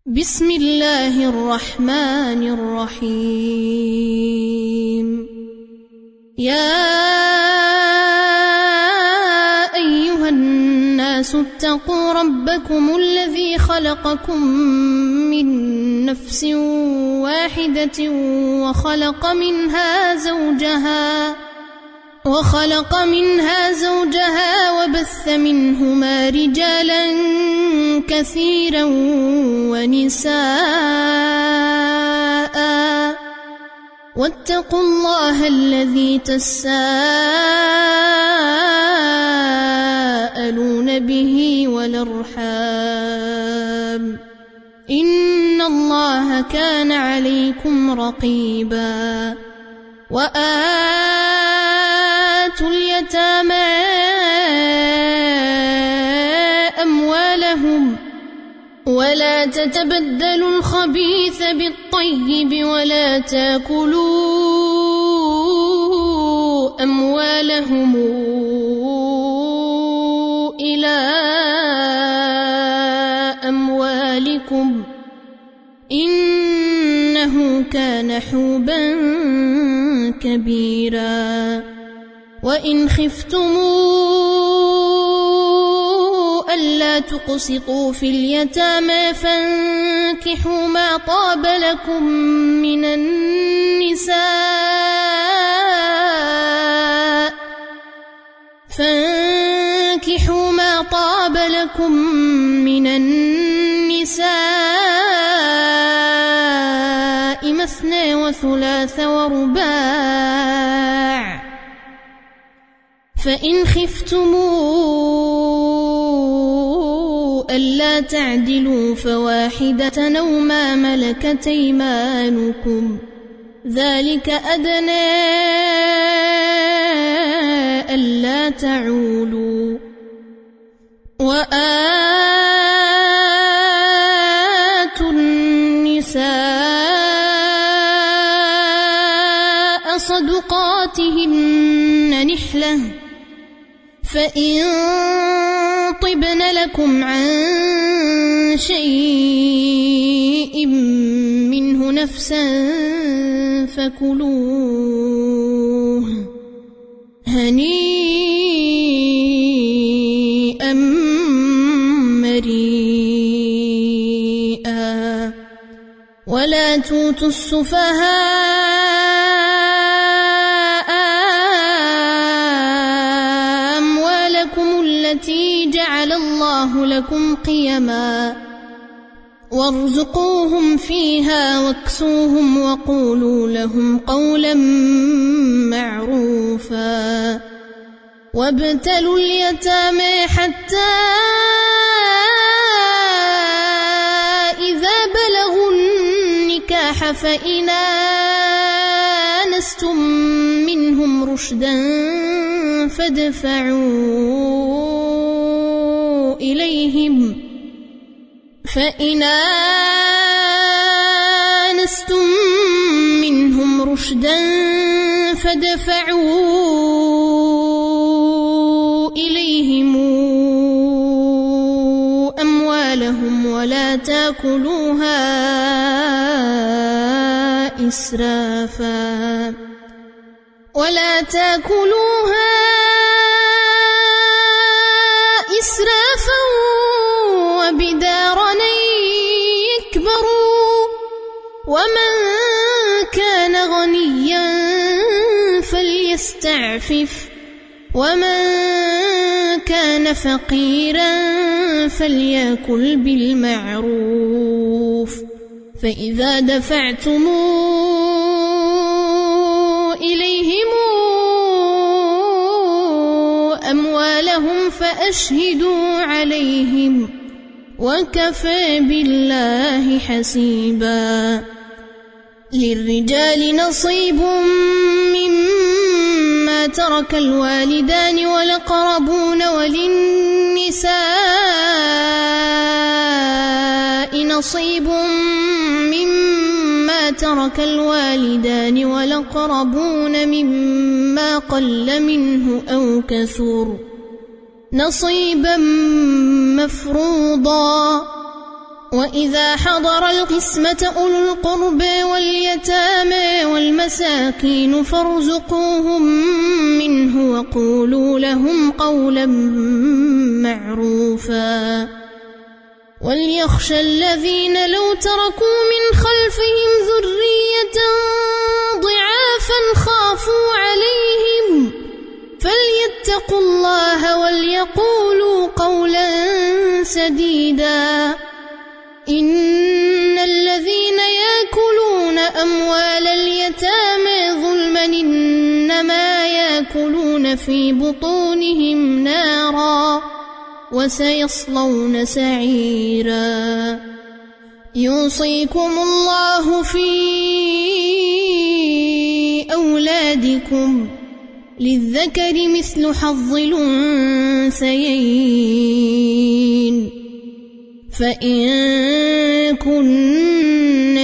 بسم الله الرحمن الرحيم. يا أيها الناس اتقوا ربكم الذي خلقكم من نفس واحدة وخلق منها زوجها وبث منهما رجالا كثيرا ونساء، واتقوا الله الذي تساءلون به والأرحام، إن الله كان عليكم رقيبا. وآتوا اليتامى أموالهم ولا تتبدلوا الخبيث بالطيب ولا تاكلوا أموالهم إلى أموالكم إنه كان حوبا كبيرا. وإن خفتموا ألا تقسطوا في اليتامى فانكحوا ما طاب لكم من النساء مثنى وثلاث ورباع، فإن خفتموا ألا تعدلوا فواحدة أو ما ملكت أيمانكم، ذلك أدنى ألا تعولوا. وآتوا النساء صدقاتهن نحلة، فإن طبن لكم عن شيء منه نفسا فكلوه هنيئا مريئا. ولا توتوا السفهاء أموالكم التي جعل الله لكم قيما وارزقوهم فيها واكسوهم وقولوا لهم قولا معروفا. وابتلوا اليتامى حتى إذا بلغوا النكاح فإن آنستم منهم رشدا فادفعوا إليهم أموالهم ولا تاكلوها إسرافا وبدارا يكبروا. ومن كان غنيا فليستعفف، ومن كان فقيرا فليأكل بالمعروف. فإذا دفعتم إليهم أموالهم فأشهدوا عليهم وكفى بالله حسيبا. للرجال نصيب مما ترك الوالدان والأقربون، وللنساء نصيب مما ترك الوالدان والأقربون مما قل منه أو كثر، نصيبا مفروضا. وإذا حضر القسمة أولو القربى واليتامى والمساكين فارزقوهم منه وقولوا لهم قولا معروفا وليخشى الذين لو تركوا من خلفهم ذرية ضعافا خافوا عليهم فليتقوا الله وليقولوا قولا سديدا إن الذين يأكلون أموال اليتامى ظلما إنما يأكلون في بطونهم نارا وسيصلون سعيرا يوصيكم الله في أولادكم للذكر مثل حظ الأنثيين فإن كن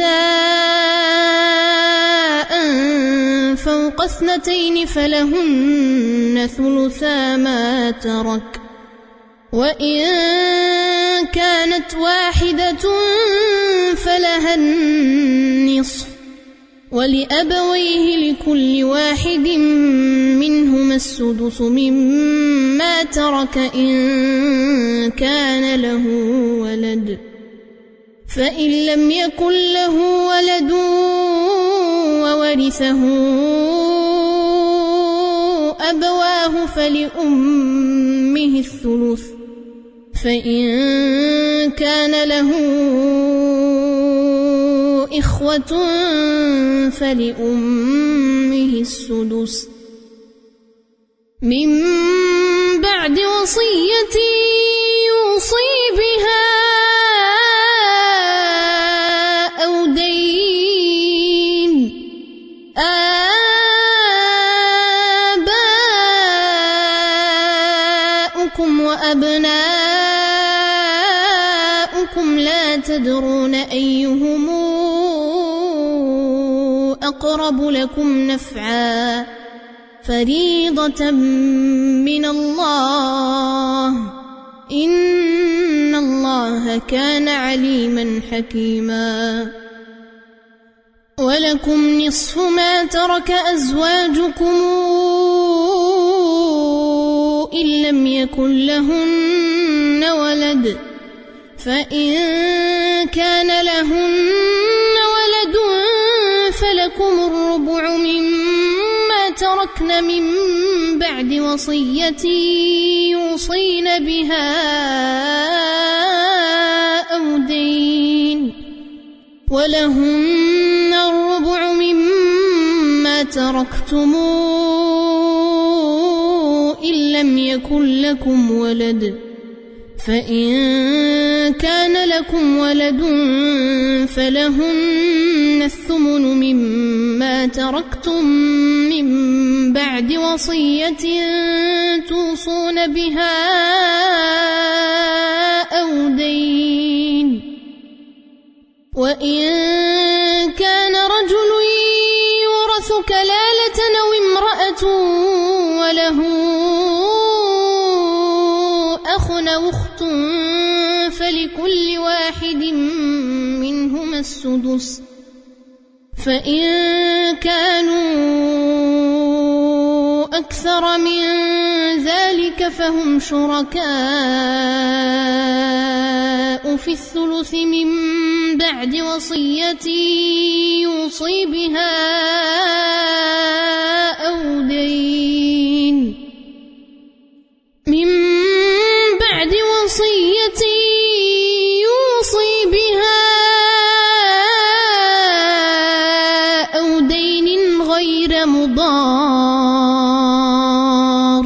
نساء فوق 2 فلهن ثلثا ما ترك وإن كانت واحدة فلها النصف ولأبويه لكل واحد منهما السدس مما ترك إن كان له ولد فإن لم يكن له ولد وورثه أبواه فلأمه الثلث فإن كان له إخوة فلأمه السدس من بعد وصية يوصي بها أو دين آباؤكم وأبناؤكم لا تدرون أيهم أقرب لكم نفعا فريضة من الله إن الله كان عليما حكيما ولكم نصف ما ترك أزواجكم إن لم يكن لهن ولد فإن كان لهن ولد فلكم الربع مما تركن من بعد وصية يوصين بها أو دين ولهن الربع مما تركتم إن لم يكن لكم ولد فإن كان لكم ولد فلهن الثمن مما تركتم من بعد وصية توصون بها أو دين وإن كان رجل يورث كلالة أو امرأة وله أخ أو أخت فلكل واحد منهما السدس فإن كانوا أكثر من ذلك فهم شركاء في الثلث من بعد وصية يوصي بها أو دين من بعد وصية يوصي بها أو دين غير مضار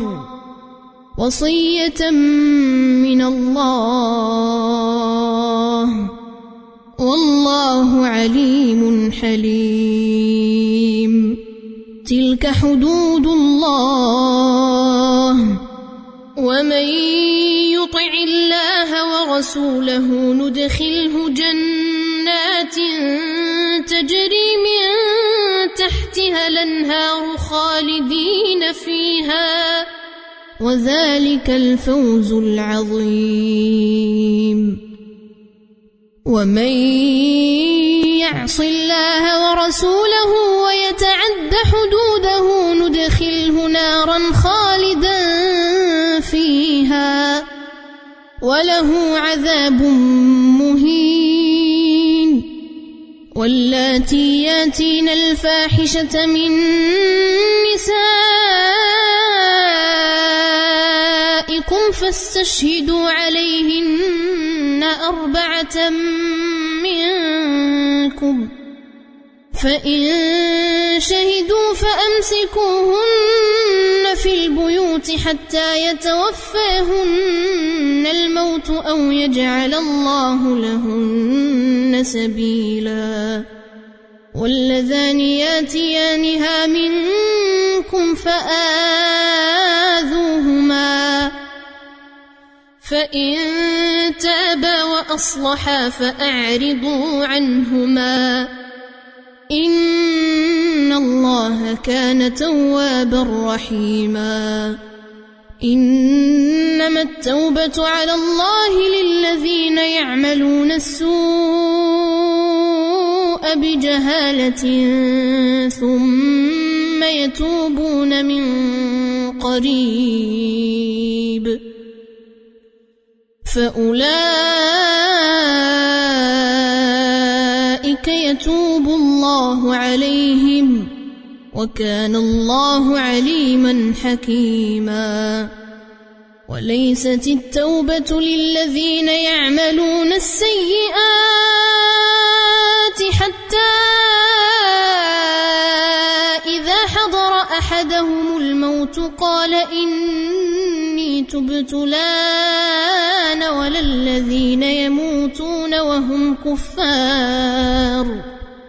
وصية من الله والله عليم حليم تلك حدود الله ومن يطع الله ورسوله ندخله جنات تجري من تحتها الأنهار خالدين فيها وذلك الفوز العظيم ومن يعص الله ورسوله ويتعد حدوده ندخله نارا خالدا فيها وله عذاب مهين. واللاتي ياتين الفاحشة من نسائكم فاستشهدوا عليهن 4 منكم، فإن شهدوا فأمسكوهن في البيوت حتى يتوفاهن الموت أو يجعل الله لهن سبيلا. واللذان ياتيانها منكم فآذوهما، فإن تابا وأصلحا فأعرضوا عنهما إن الله كان توابا رحيما. إنما التوبة على الله للذين يعملون السوء بجهالة ثم يتوبون من قريب فأولئك يتوب الله عليهم وكان الله عليما حكيما. وليست التوبة للذين يعملون السيئات حتى إذا حضر أحدهم الموت قال إني تبت الآن ولا الذين يموتون وهم كفار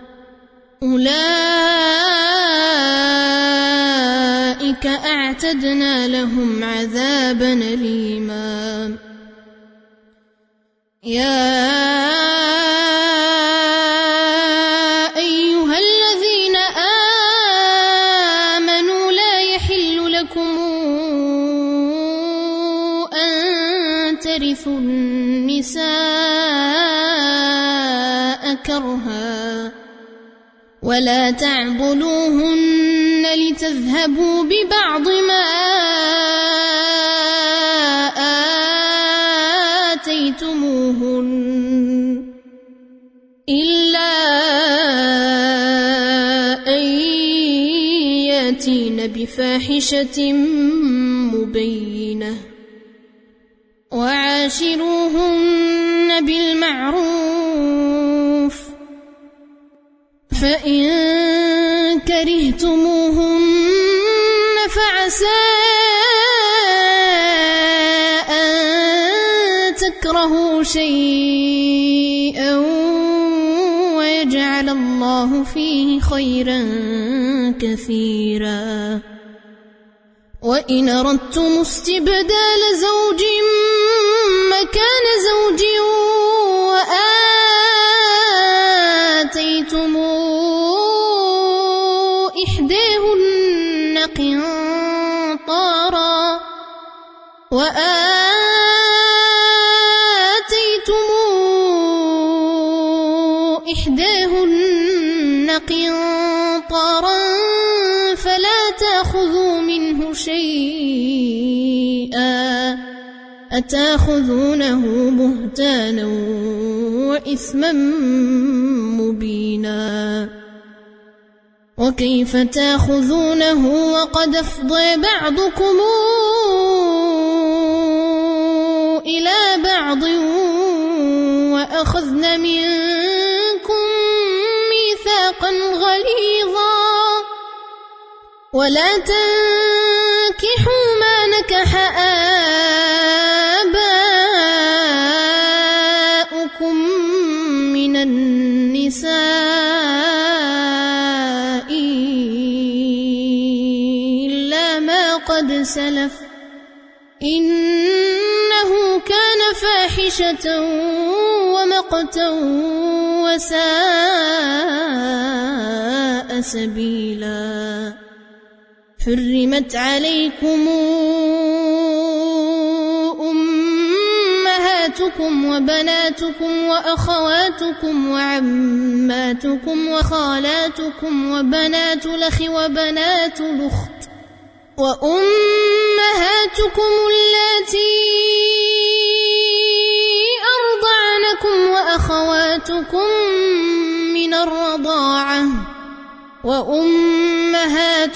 أولئك أعتدنا لهم عذابا أليما. يا أيها الذين آمنوا لا يحل لكم أن ترثوا النساء كرها ولا تعضلوهن لتذهبوا ببعض ما آتيتموهن إلا أن ياتين بفاحشة مبينة وعاشروهن بالمعروف، فإن كرهتموهن فعسى أن تكرهوا شيئا ويجعل الله فيه خيرا كثيرا. وإن أردتم استبدال زوج مكان زوج وآتيتم إحداهن قنطارا فلا تأخذوا منه شيئا أتأخذونه بهتانا وإثما مبينا. وكيف تأخذونه وقد أفضى بعضكم إلى بعض وأخذن منكم ميثاقا غليظا ولا تنكحوا ما نكح آباؤكم من النساء إلا ما قد سلف إنه كان فاحشة ومقتا وساء سبيلا. حرمت عليكم وأخواتكم وبناتكم وأخواتكم وعماتكم وخالاتكم وبنات الأخ وبنات الأخت وأمهاتكم اللاتي أرضعنكم وأخواتكم من الرضاعة وأمهات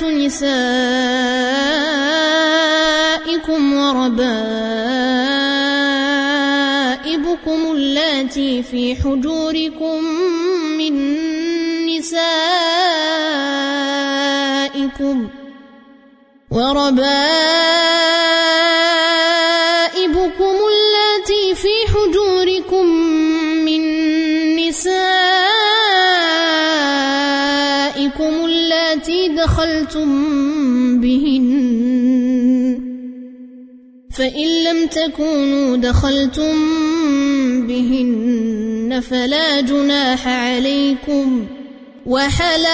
نسائكم وربائبكم اللاتي في حجوركم من نسائكم اللاتي دخلتم بهن فإن لم تكونوا دخلتم بهن فلا جناح عليكم وحلائل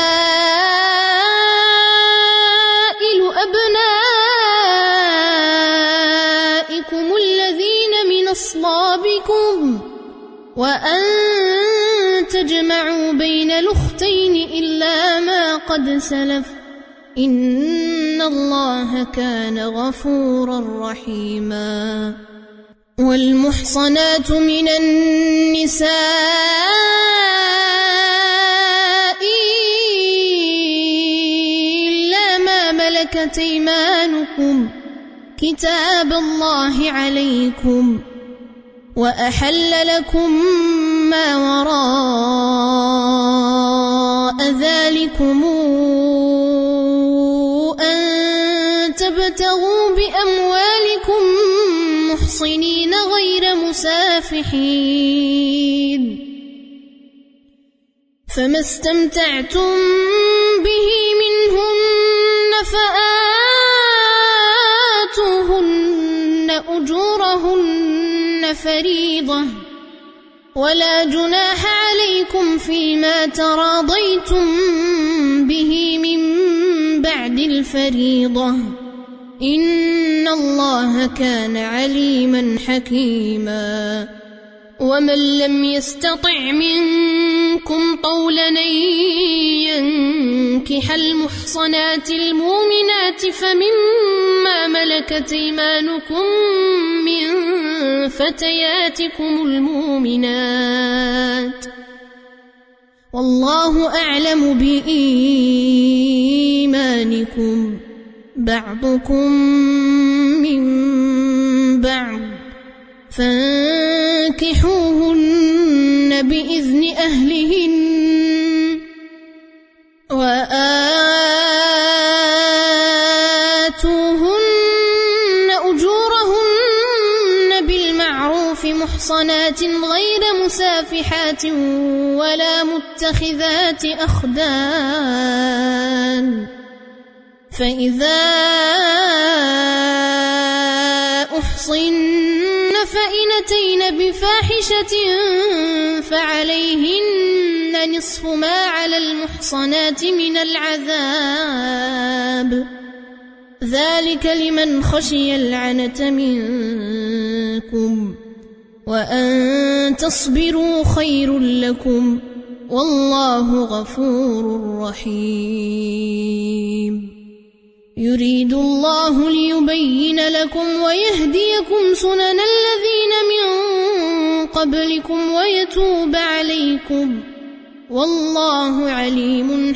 أبنائكم الذين من أصلابكم وأن تجمعوا بين الأختين إلا ما قد سلف إن الله كان غفورا رحيما. والمحصنات من النساء إلا ما ملكت أيمانكم كتاب الله عليكم وأحل لكم ما وراء ذلكم أن تبتغوا بأموالكم محصنين غير مسافحين فما استمتعتم به منهن فآتوهن أجورهن فريضة ولا جناح عليكم فيما تراضيتم به من بعد الفريضة إن الله كان عليما حكيما. ومن لم يستطع منكم طولا أن ينكح المحصنات المؤمنات فمما ملكت أيمانكم من فتياتكم المؤمنات والله أعلم بإيمانكم بعضكم من بعض فانكحوهن بإذن أهلهن وآتوهن أجورهن بالمعروف محصنات غير مسافحات ولا متخذات أخدان فإذا أحصن فإن أتين بفاحشة فعليهن نصف ما على المحصنات من العذاب ذلك لمن خشي العنة منكم وأن تصبروا خير لكم والله غفور رحيم. يريد الله ليبين لكم ويهديكم سنن الذين من قبلكم ويتوب عليكم والله عليم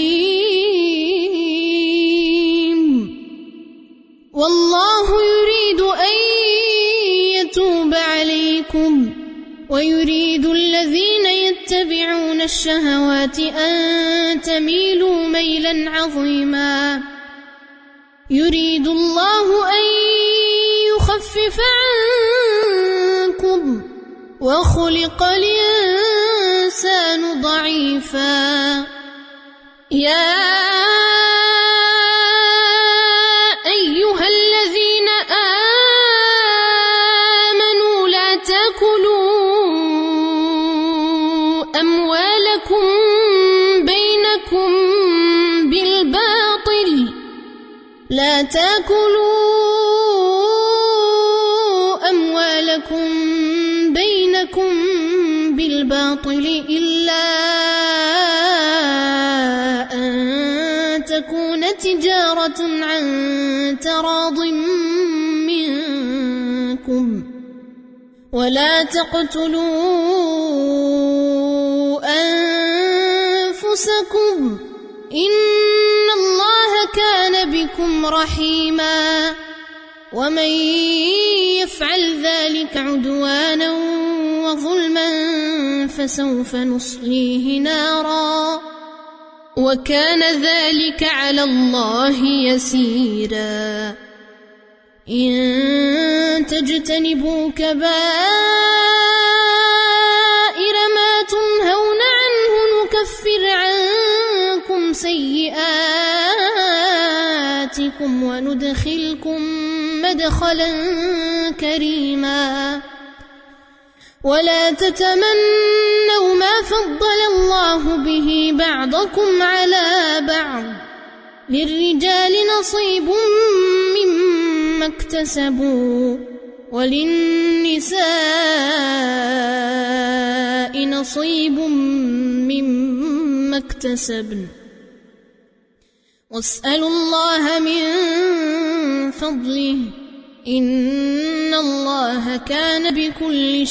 حكيم. والله يريد أن يتوب عليكم ويريد الذين يتبعون الشهوات أن تميلوا ميلا عظيما. يريد الله أن يخفف عنكم وخلق الإنسان ضعيفا. يا أيها الذين آمنوا لا تأكلوا أموالكم بينكم بالباطل لا تأكلوا أموالكم الرجل إلا أن تكون تجارة عن تراض منكم ولا تقتلوا أنفسكم إن الله كان بكم رحيما ومن يفعل ذلك عدوانا وظلما فسوف نصليه نارا وكان ذلك على الله يسيرا إن تجتنبوا كبائر ما تنهون عنه نكفر عنكم سيئاتكم وندخلكم مدخلا كريما ولا تتمنوا ما فضل الله به بعضكم على بعض للرجال نصيب مما اكتسبوا وللنساء نصيب مما اكتسبن واسألوا الله من فضله إن الله كان بكل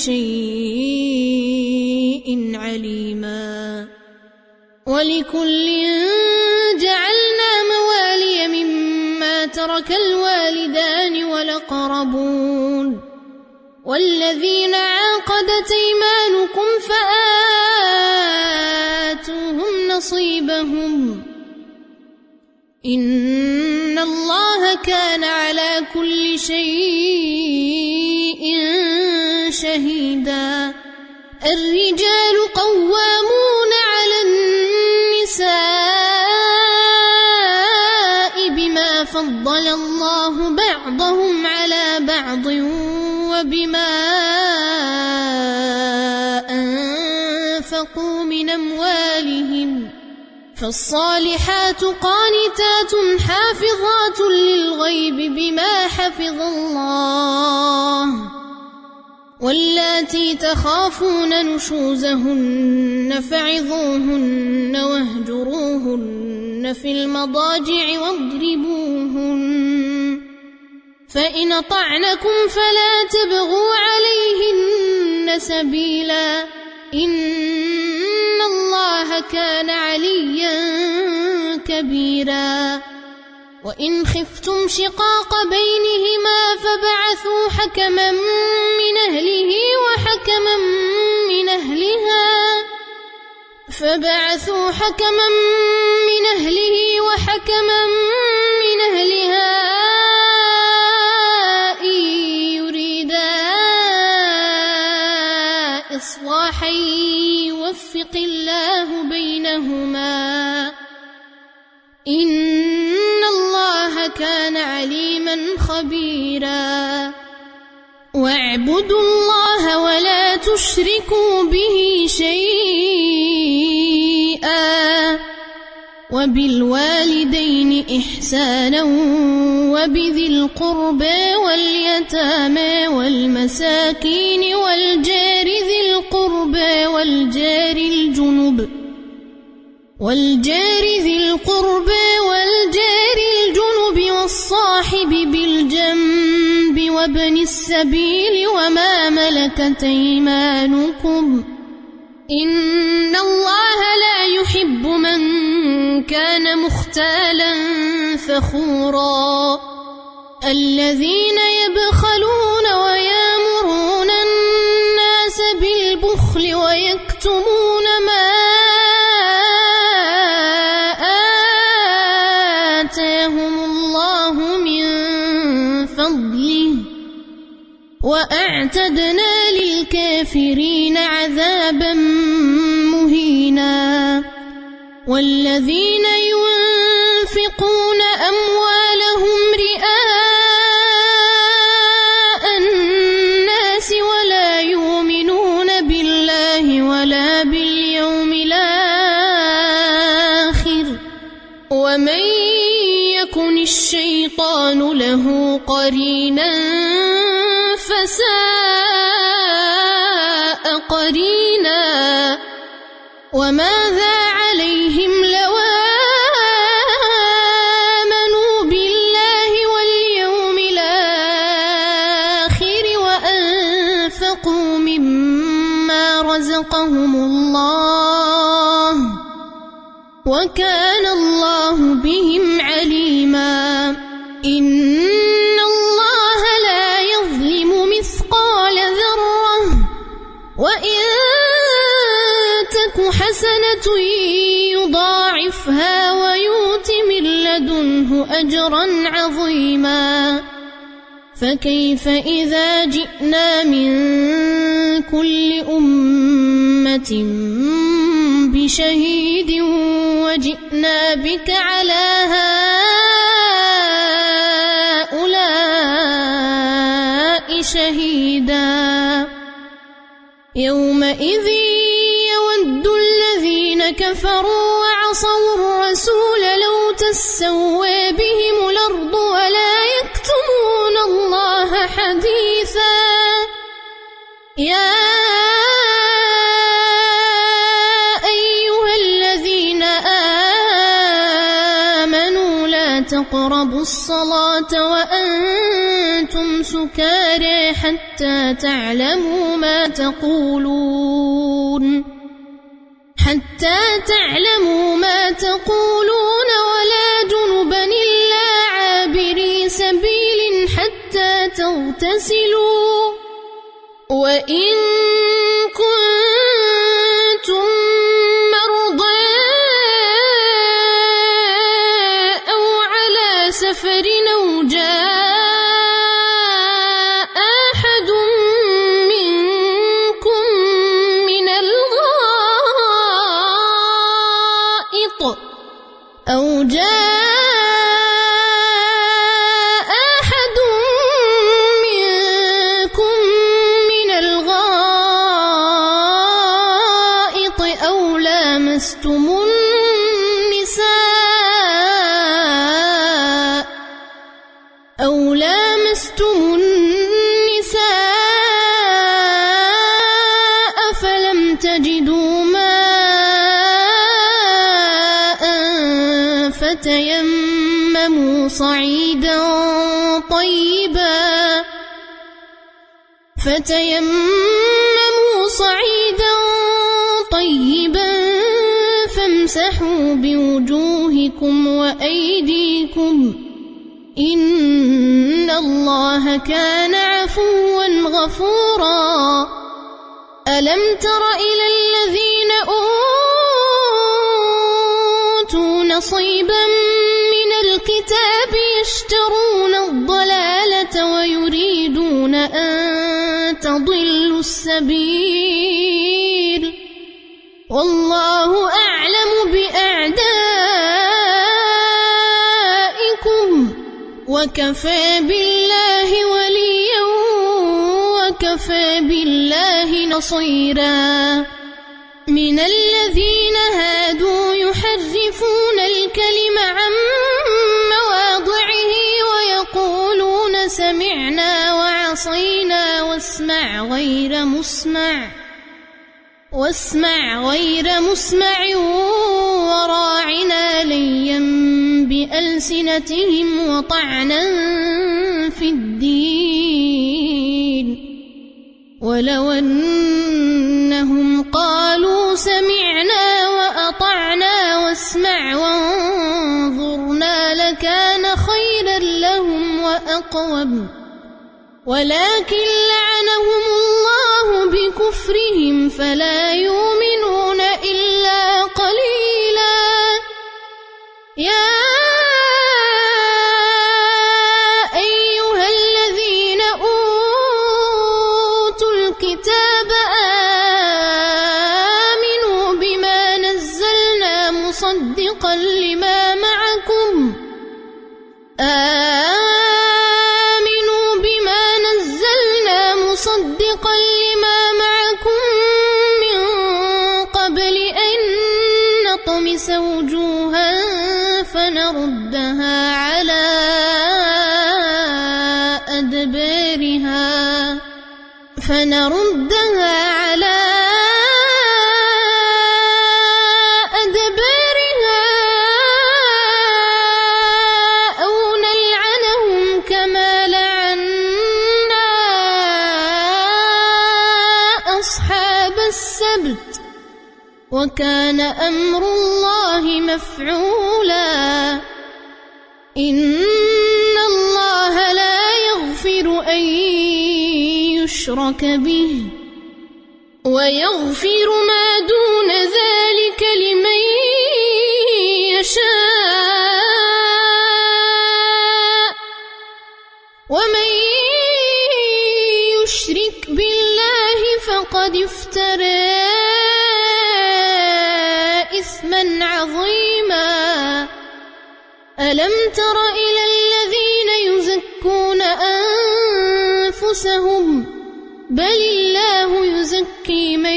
شيء عليما ولكل جعلنا موالي مما ترك الوالدان والأقربون والذين عقدت أيمانكم فآتوهم نصيبهم إن الله كان على كل شيء شهيدا الرجال قوامون على النساء بما فضل الله بعضهم على بعض وبما أنفقوا من أموالهم فالصالحات قانتات حافظات للغيب بما حفظ الله واللاتي تخافون نشوزهن فعظوهن واهجروهن في المضاجع واضربوهن فإن طعنكم فلا تبغوا عليهن سبيلا إن الله كان عليا كبيرا وإن خفتم شقاق بينهما فبعثوا حكما من أهله وحكما من أهلها إن يريدا إصلاحا يوفق الله بينهما إن الله كان عليما خبيرا واعبدوا الله ولا تشركوا به شيئا وبالوالدين إحسانا وبذي القربى واليتامى والمساكين والجار ذي القربى والجار الجنب والصاحب بالجنب وابن السبيل وما ملكت أيمانكم إن الله لا يحب من كان مختالا فخورا الذين يبخلون ويأمرون الناس بالبخل ويكتمون ما آتاهم الله من فضله وأعتدنا للكافرين عذابا مهينا والذين ينفقون أموالهم رئاء الناس ولا يؤمنون بالله ولا باليوم الآخر ومن يكن الشيطان له قرينا فساء قرينا وماذا عليهم لو آمنوا بالله واليوم الآخر وأنفقوا مما رزقهم الله وكان الله بهم عليما إن الله لا يظلم مثقال ذرة وإن تك حسنة يضاعفها ويؤت من لدنه أجرا عظيما فكيف إذا جئنا من كل أمة بشهيد وجئنا بك على هؤلاء شهيدا يومئذ يود الذين كفروا وعصوا الرسول لو تسوى بهم الأرض ولا يكتمون الله حديثا يا أيها الذين آمنوا لا تقربوا الصلاة وأنتم سكارى حتى تعلموا ما تقولون ولا جنبا إلا عابري سبيل حتى تغتسلوا وإن كنتم مرضى أو على سفر أو جاء أحد منكم من الغائط أو لامستم النساء فلم تجدوا ماء فتيمموا صعيدا طيبا فامسحوا بوجوهكم وأيديكم إن الله كان عفوا غفورا ألم تر إلى الذين أوتوا نصيبا من الكتاب يشترون الضلالة ويريدون أن تضلوا السبيل والله أعلم بأعدائكم وكفى بالله وليا وكفى بالله نصيرا من الذين هادوا يحرفون الكلم عن مواضعه ويقولون سمعنا وعصينا واسمع غير مسمع وراعنا ليا بألسنتهم وطعنا في الدين ولو أنهم قالوا سمعنا وأطعنا واسمع وانظرنا لكان خيرا لهم وأقوم ولكن لعنهم الله بكفرهم فلا يؤمنون إلا قليلا يا أيها الذين أوتوا الكتاب آمنوا بما نزلنا مصدقا لما معكم من قبل أن نطمس وجوها فنردها على وكان أمر الله مفعولا إن الله لا يغفر أن يشرك به ويغفر ما دون ذلك لمن يشاء ومن يشرك بالله فقد افترى إثما عظيما ألم تر إلى الذين يزكون أنفسهم بل الله يزكي من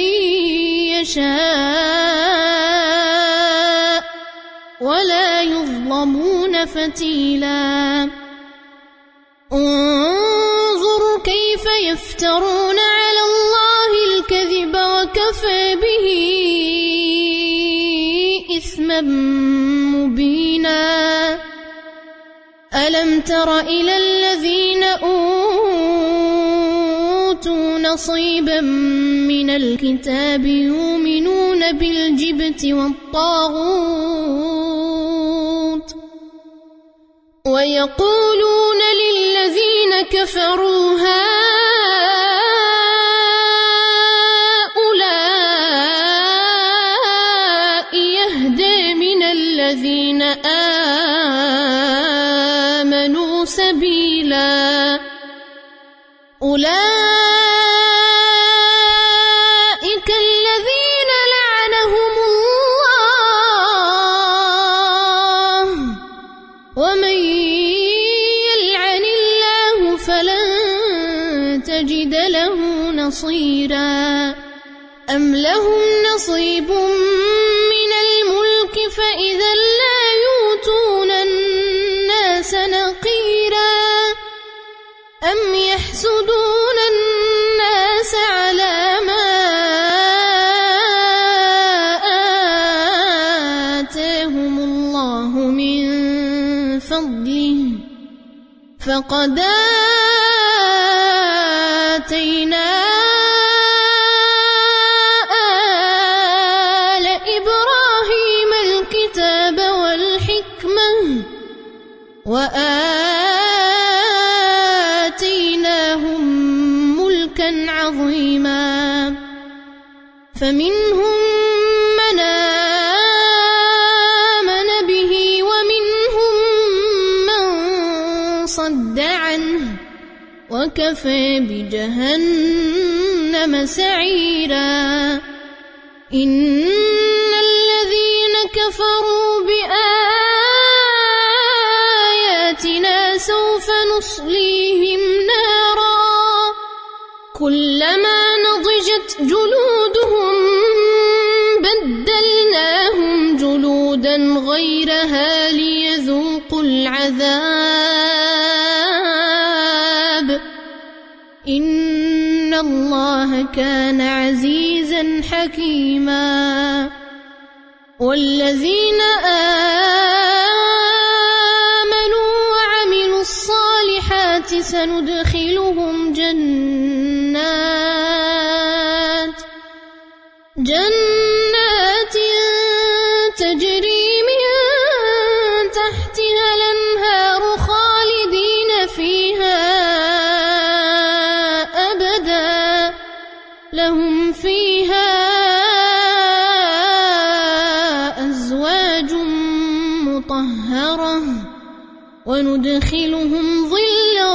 يشاء ولا يظلمون فتيلا انظر كيف يفترون على الله الكذب وكفى به إثما مبينا ألم تر إلى الذين أوتوا نصيبا من الكتاب يؤمنون بالجبت والطاغوت ويقولون للذين كفروا هؤلاء يهدى من الذين آمنوا سبيلا أولئك الذين لعنهم الله ومن يلعن الله فلن تجد له نصيرا أم لهم نصيب من الملك فإذا لا يؤتون الناس نقيرا أم يحسدون الناس على ما آتاهم الله من فضله فقد آتينا آل إبراهيم الكتاب والحكمة وآتيناهم ملكا عظيما فمنهم من آمن به ومنهم من صد عنه وكفى بجهنم سعيرا إن الذين كفروا بآياتنا سوف نصليهم نارا كلما نضجت جلودهم بدلناهم جلودا غيرها ليذوقوا العذاب إن الله كان عزيزا حكيما والذين آمنوا وعملوا الصالحات سندخلهم جنات تجري من تحتها الأنهار خالدين فيها أبدا لهم فيها أزواج مطهرة وندخلهم ظلا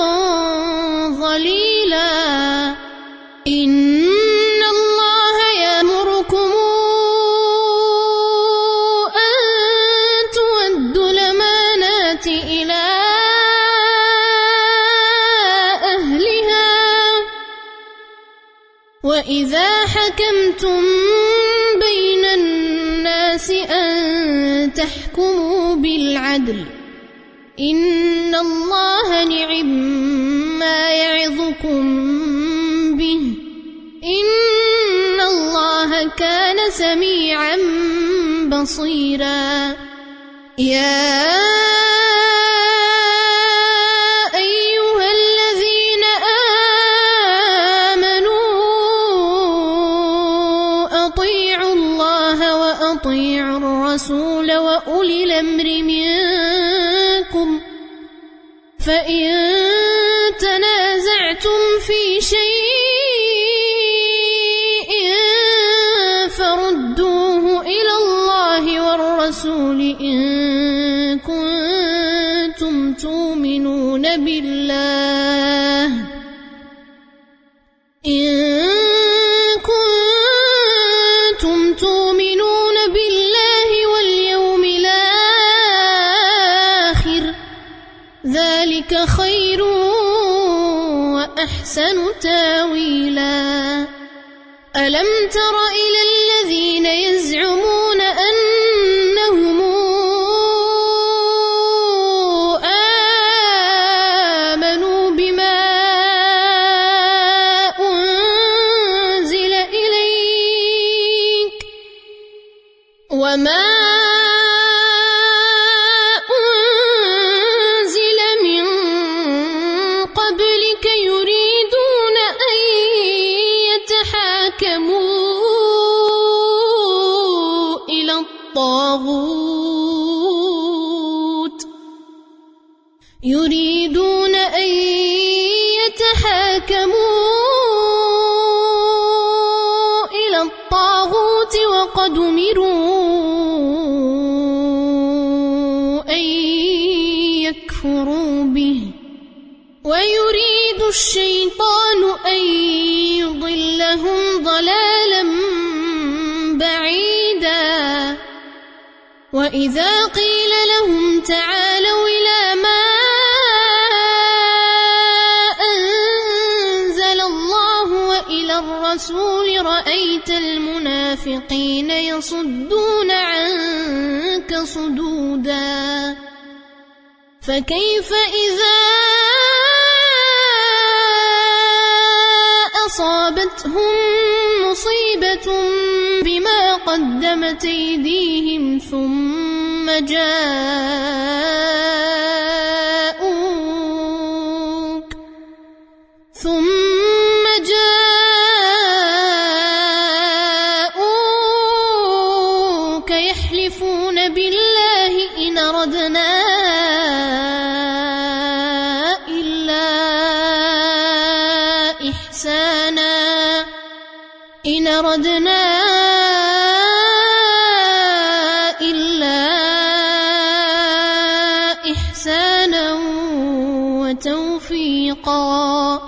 ظليلا إن الله يأمركم أن تؤدوا الأمانات إلى أهلها وإذا حكمتم بين الناس أن تحكموا بالعدل إن الله نعم-ما يعظكم به إن الله كان سميعا بصيرا يا أيها الذين آمنوا أطيعوا الله وأطيعوا الرسول وأولي الأمر منكم فإن تنازعتم في شيء فردوه إلى الله والرسول إن كنتم تؤمنون بالله واليوم الآخر ذلك خير وأحسن تاويلا ألم تر إلى الذين يزعمون أنهم آمنوا بما أنزل إليك وما أنزل من قبلك يريدون أن يتحاكموا إلى الطاغوت وقد أمروا أن يكفروا به ويريد الشيطان أن يضلهم ضلالا بعيدا وإذا قيل لهم تعالوا إلى ما أنزل الله وإلى الرسول رأيت المنافقين يصدون عنك صدودا فكيف إذا أصابتهم مصيبة بما قدمت أيديهم ثم جاءوك يحلفون بالله إن أردنا إلا إحسانا وتوفيقا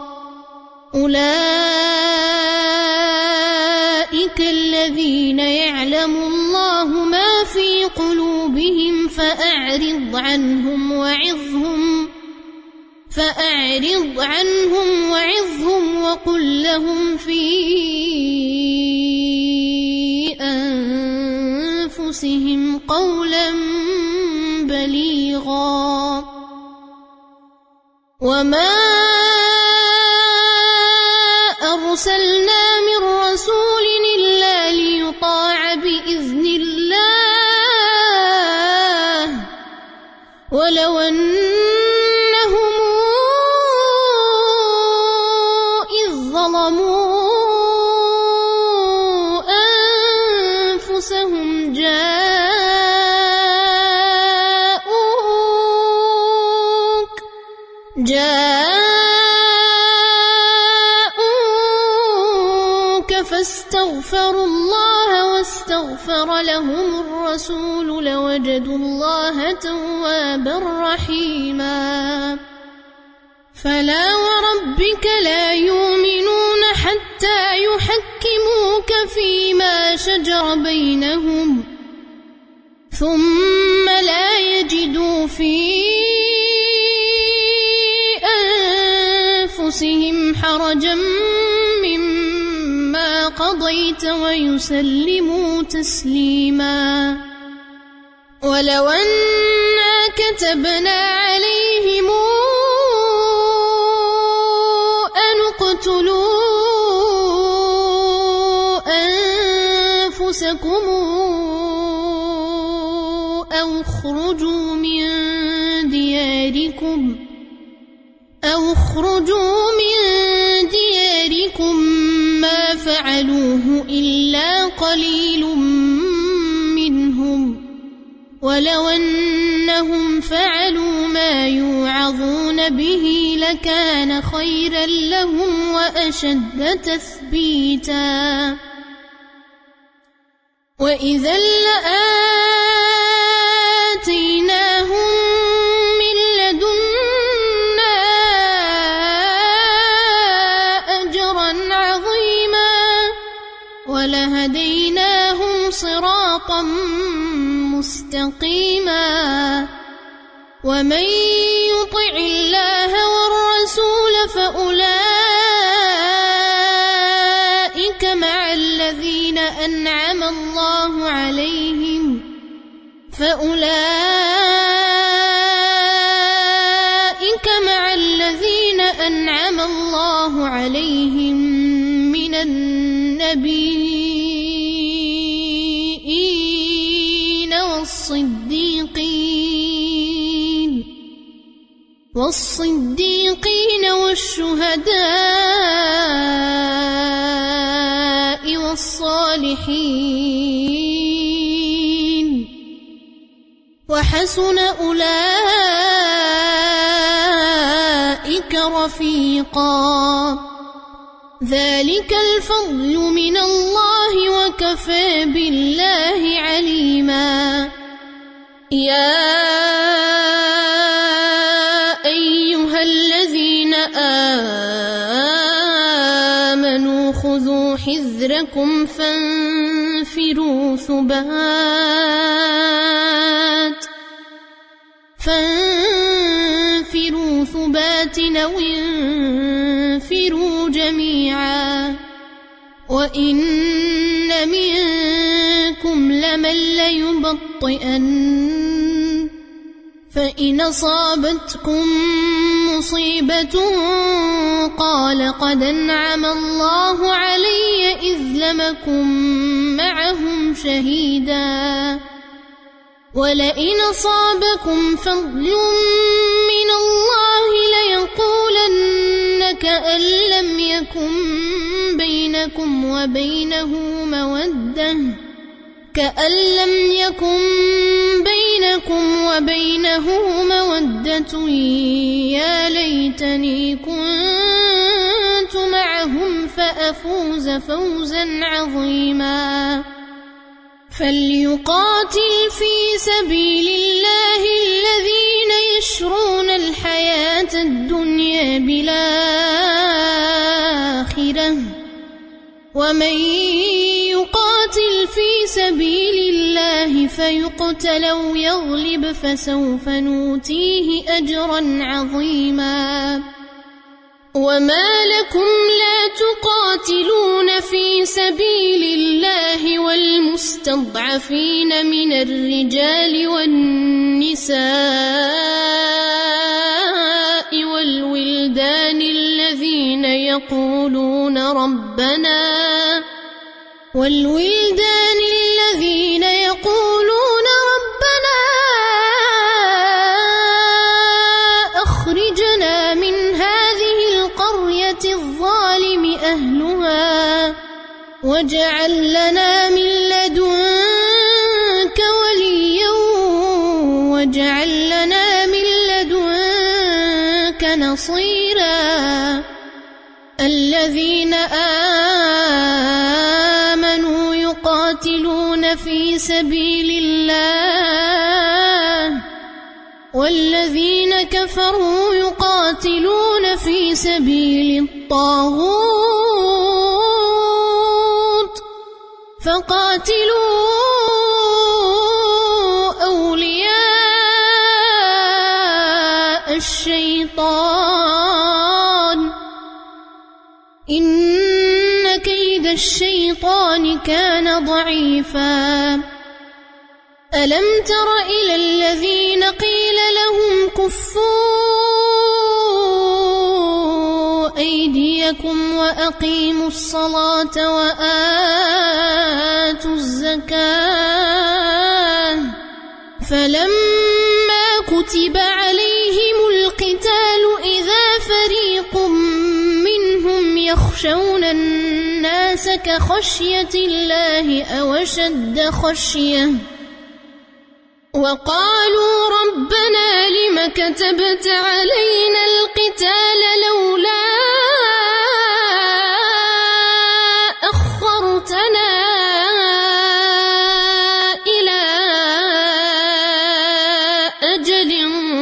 أولئك الذين يعلم الله ما في قلوبهم فأعرض عنهم وعظهم وقل لهم في أنفسهم قولا بليغا وما أرسلنا من رسول إلا ليطاع بإذن الله ولو أنهم إذ ظلموا أنفسهم جاءوك فاستغفروا الله واستغفر لهم الرسول لوجدوا الله توابا رحيما فلا وربك لا يؤمنون حتى يحكموك فيما شجر بينهم ثم لا يجدوا في أنفسهم حرجا مما قضيت ويسلموا تسليما ولو أنا كتبنا عليهم أن اقتلوا أنفسكم أو اخرجوا من دياركم ما فعلوه إلا قليل ولو أنهم فعلوا ما يوعظون به لكان خيرا لهم وأشد تثبيتا وإذا لآتيناهم من لدنا أجرا عظيما ولهديناهم صراطا مستقيما ومن يطع الله والرسول فأولئك مع الذين أنعم الله عليهم من النبيين والصديقين والشهداء والصالحين وحسن أولئك رفيقا ذلك الفضل من الله وكفى بالله عليما يا أيها الذين آمنوا خذوا حذركم فانفروا ثبات أو انفروا جميعا وإن منكم لمن ليبطئن فإن أصابتكم مصيبة قال قد أنعم الله علي إذ لم أكن معهم شهيدا ولئن أصابكم فضل من الله ليقولن كأن لم يكن بينكم وبينه مودة يا ليتني كنت معهم فأفوز فوزا عظيما فليقاتل في سبيل الله الذين يشرون الحياة الدنيا بالآخرة ومن يقاتل في سبيل الله فيقتل أو يغلب فسوف نؤتيه أجرا عظيما وما لكم لا تقاتلون في سبيل الله والمستضعفين من الرجال والنساء والولدان الذين يقولون ربنا أخرجنا من هذه القرية الظالم أهلها واجعل لنا من لدنك وليا واجعل لنا من لدنك نصيرا الذين آمنوا يقاتلون في سبيل الله والذين كفروا يقاتلون في سبيل الطاغوت فقاتلوا أولياء الشيطان إن كيد الشيطان كان ضعيفا ألم تر إلى الذين قيل لهم كفوا أيديكم وأقيموا الصلاة وآتوا الزكاة فلما كتب عليهم القتال إذا فريق منهم يخشون الناس كخشية الله أو أشد خشية وقالوا ربنا لم كتبت علينا القتال لولا أخرتنا إلى أجل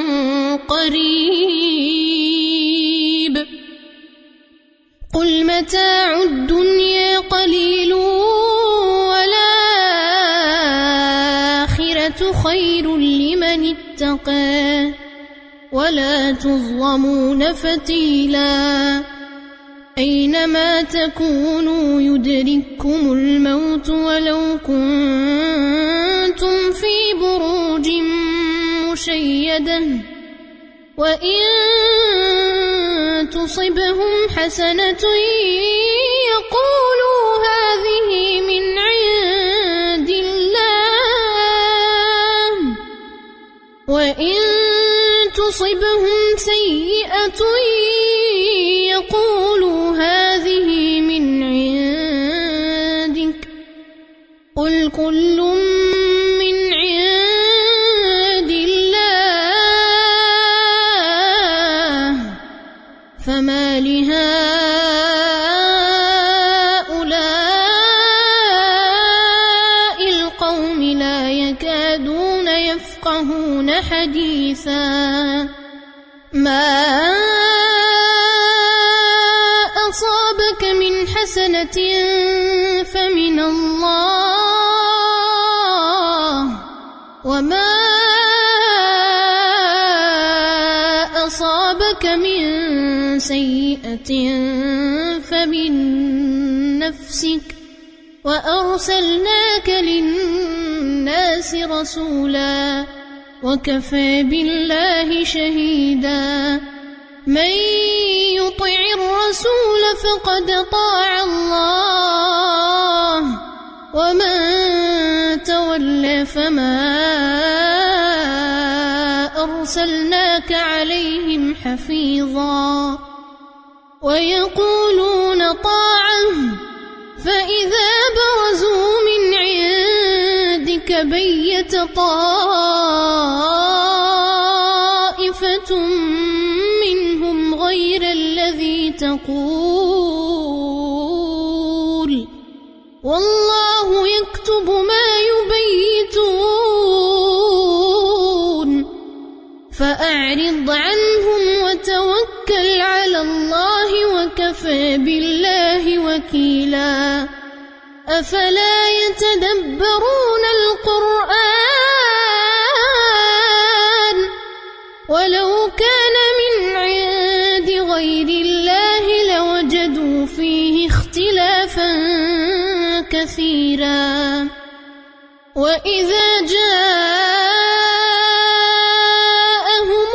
قريب قل متاع الدنيا قليل والآخرة خير لمن اتقى ولا تظلمون فتيلا أينما تكونوا يدرككم الموت ولو كنتم في بروج مشيدة وإن تصبهم حسنة يقولوا هذه من عند الله وإن تصبهم سيئة يقولوا هذه من عندك قل كل من عند الله فما لهؤلاء القوم لا يكادون يفقهون حديثا ما أصابك من حسنة فمن الله وما أصابك من سيئة فمن نفسك وأرسلناك للناس رسولا وكفى بالله شهيدا من يطع الرسول فقد طاع الله ومن تولى فما أرسلناك عليهم حفيظا ويقولون طاعة فإذا برزوا من عندك بيت طائفة منهم غير الذي تقول والله يكتب ما يبيتون فأعرض عنهم وتوكل على الله وكفى بالله وكيلا أفلا يتدبرون القرآن ولو كان من عند غير الله لوجدوا فيه اختلافا كثيرا وإذا جاءهم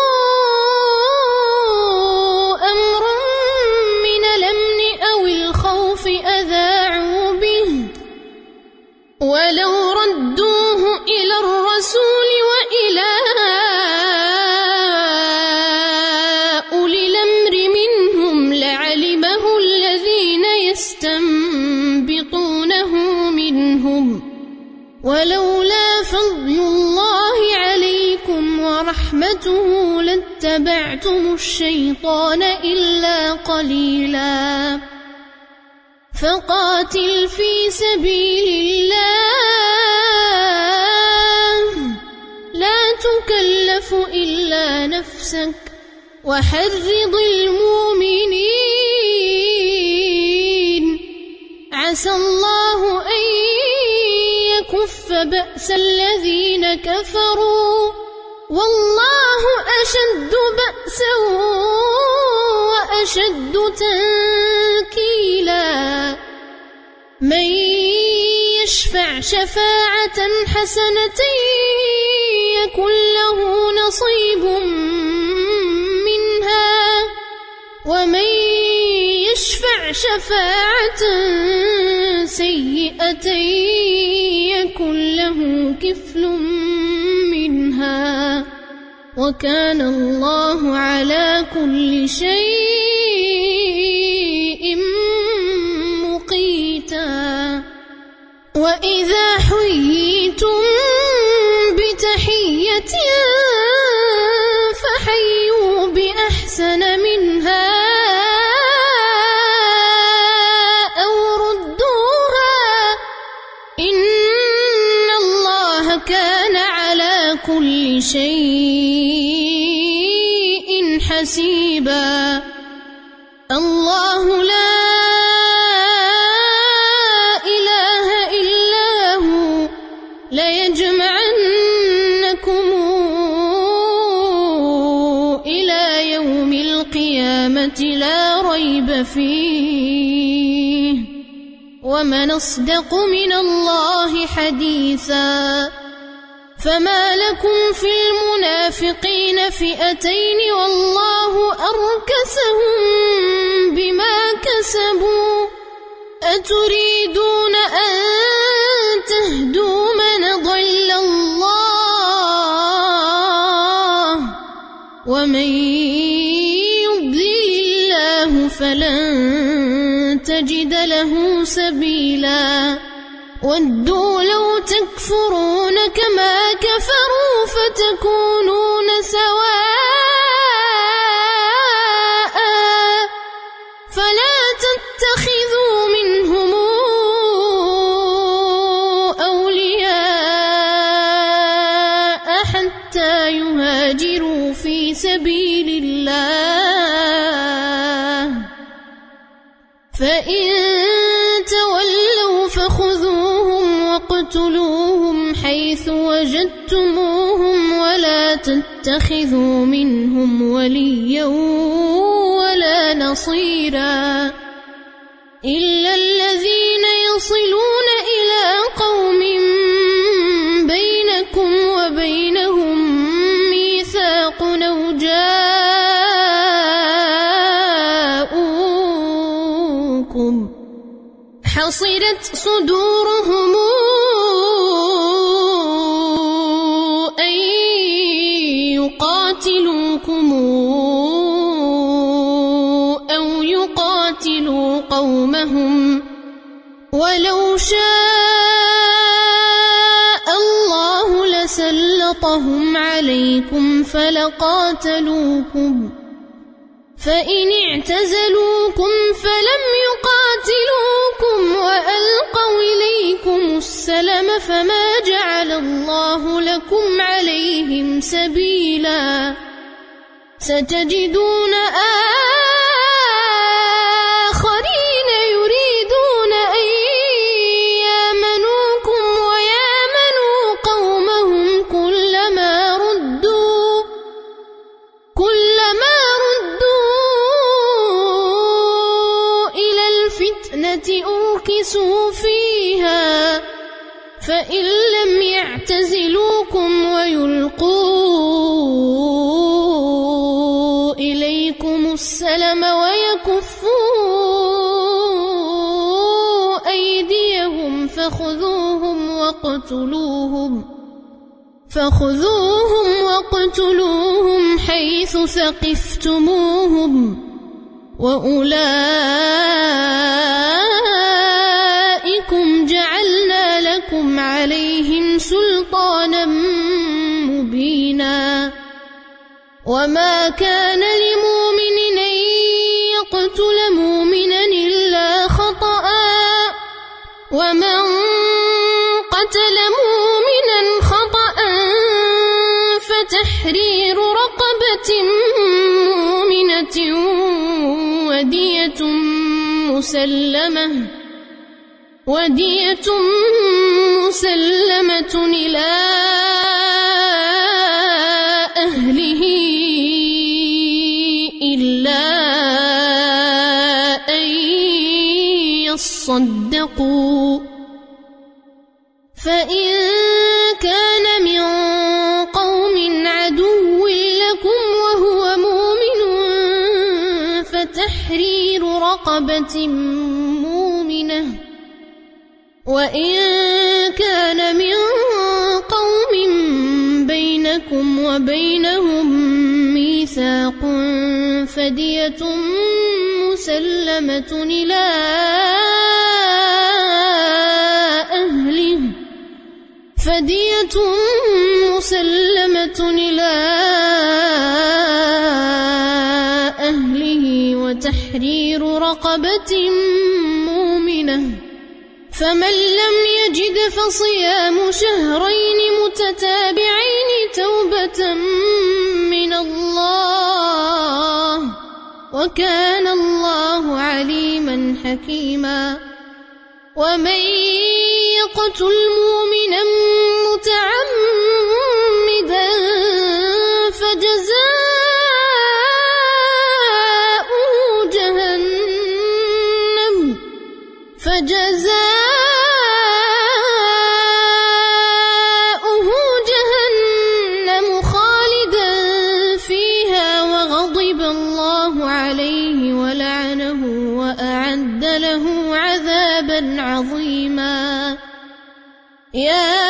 أمر من الأمن أو الخوف أذاعوا به ولو ردوه إلى الرسول وإلى أولي الأمر منهم لعلمه الذين يستنبطونه منهم ولولا فضل الله عليكم ورحمته لاتبعتم الشيطان إلا قليلا فقاتل في سبيل الله لا تكلف إلا نفسك وحرض المؤمنين عسى الله أن يكف بأس الذين كفروا والله أشد بأسا وأشد تنكيلا من يشفع شفاعة حسنة يكن له نصيب منها ومن يشفع شفاعة سيئة يكن له كفل منها وكان الله على كل شيء مقيتا وإذا حييتم كان على كل شيء حسيبا. الله لا إله إلا هو ليجمعنكم إلى يوم القيامة لا ريب فيه ومن أصدق من الله حديثا. فما لكم في المنافقين فئتين والله أركسهم بما كسبوا أتريدون أن تهدوا من ضل الله ومن يضلل الله فلن تجد له سبيلا. ودوا لو تكفرون كما كفروا فتكونون سواء فلا تتخذوا منهم أولياء حتى يهاجروا في سبيل الله فإن تولوا فخذوهم واقتلوهم حيث وجدتموهم ولا تتخذوا منهم وليا ولا نصيرا إلا الذين يصلون إلى قوم بينكم وبينهم ميثاق أو جاءوكم حصرت صدورهم أن يقاتلوكم أو يقاتلوا قومهم ولو شاء الله لسلطهم عليكم فلقاتلوكم فإن اعتزلوكم فلم يقاتلوكم وألقوا إليكم السلم فما جعل الله لكم عليهم سبيلا. ستجدون آخرين يريدون أن يامنوكم ويامنوا قومهم كلما ردوا إلى الفتنة أركسوا فيها فإن لم يعتزلوكم ويلقوا إليكم السلم ويكفوا أيديهم فخذوهم واقتلوهم حيث ثقفتموهم وأولئكم جعلنا لكم عليهم سلطانا مبينا. وما كان لمؤمن أن يقتل مؤمنا إلا خطأ ومن قتل مؤمنا خطأ فتحرير رقبة مؤمنة ودية مسلمة إلى أهله إلا أن يصدقوا فإن كان من قوم عدو لكم وهو مؤمن فتحرير رقبة مؤمنة وإن كان من قوم بينكم وبينهم ميثاق فدية مسلمة إلى أهله وتحرير رقبة مؤمنة فمن لم يجد فصيام شهرين متتابعين توبة من الله، وكان الله عليما حكيما. ومن يقتل مؤمنا متعمدا فجزاؤه جهنم خالدا فيها وغضب الله عليه ولعنه وأعد له عذابا عظيما. يا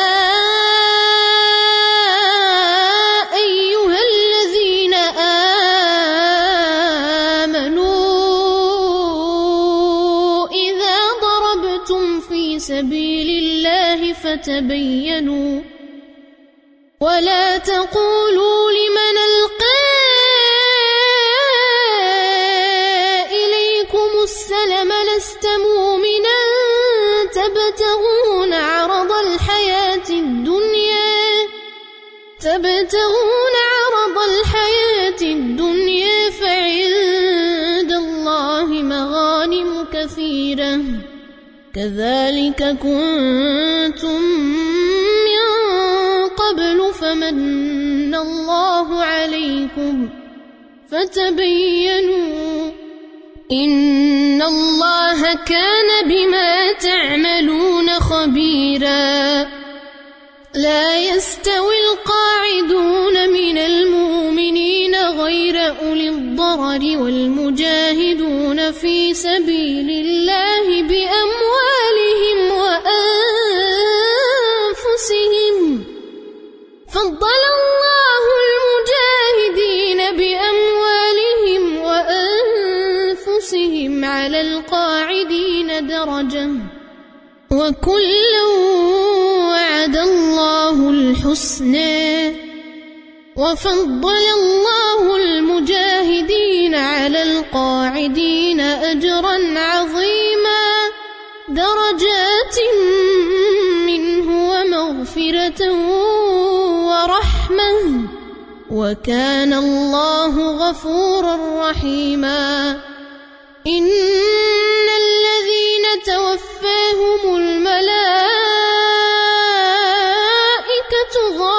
أيها الذين آمنوا إذا ضربتم في سبيل الله فتبينوا ولا تقولوا لمن ألقى إليكم السلم لست مؤمنا تبتغون عرض الحياة الدنيا فعند الله مغانم كثيرة كذلك كنتم من قبل فمن الله عليكم فتبينوا إن الله كان بما تعملون خبيرا. لا يستوي القاعدون من المؤمنين غير أولي الضرر والمجاهدون في سبيل الله بأموالهم وأنفسهم فضل الله المجاهدين بأموالهم وأنفسهم على القاعدين درجة وكلا وعد الله الحسنى وفضل الله المجاهدين على القاعدين أجرا عظيما درجات منه ومغفرة ورحمة وكان الله غفورا رحيما. إن الذين توفاهم الملائكة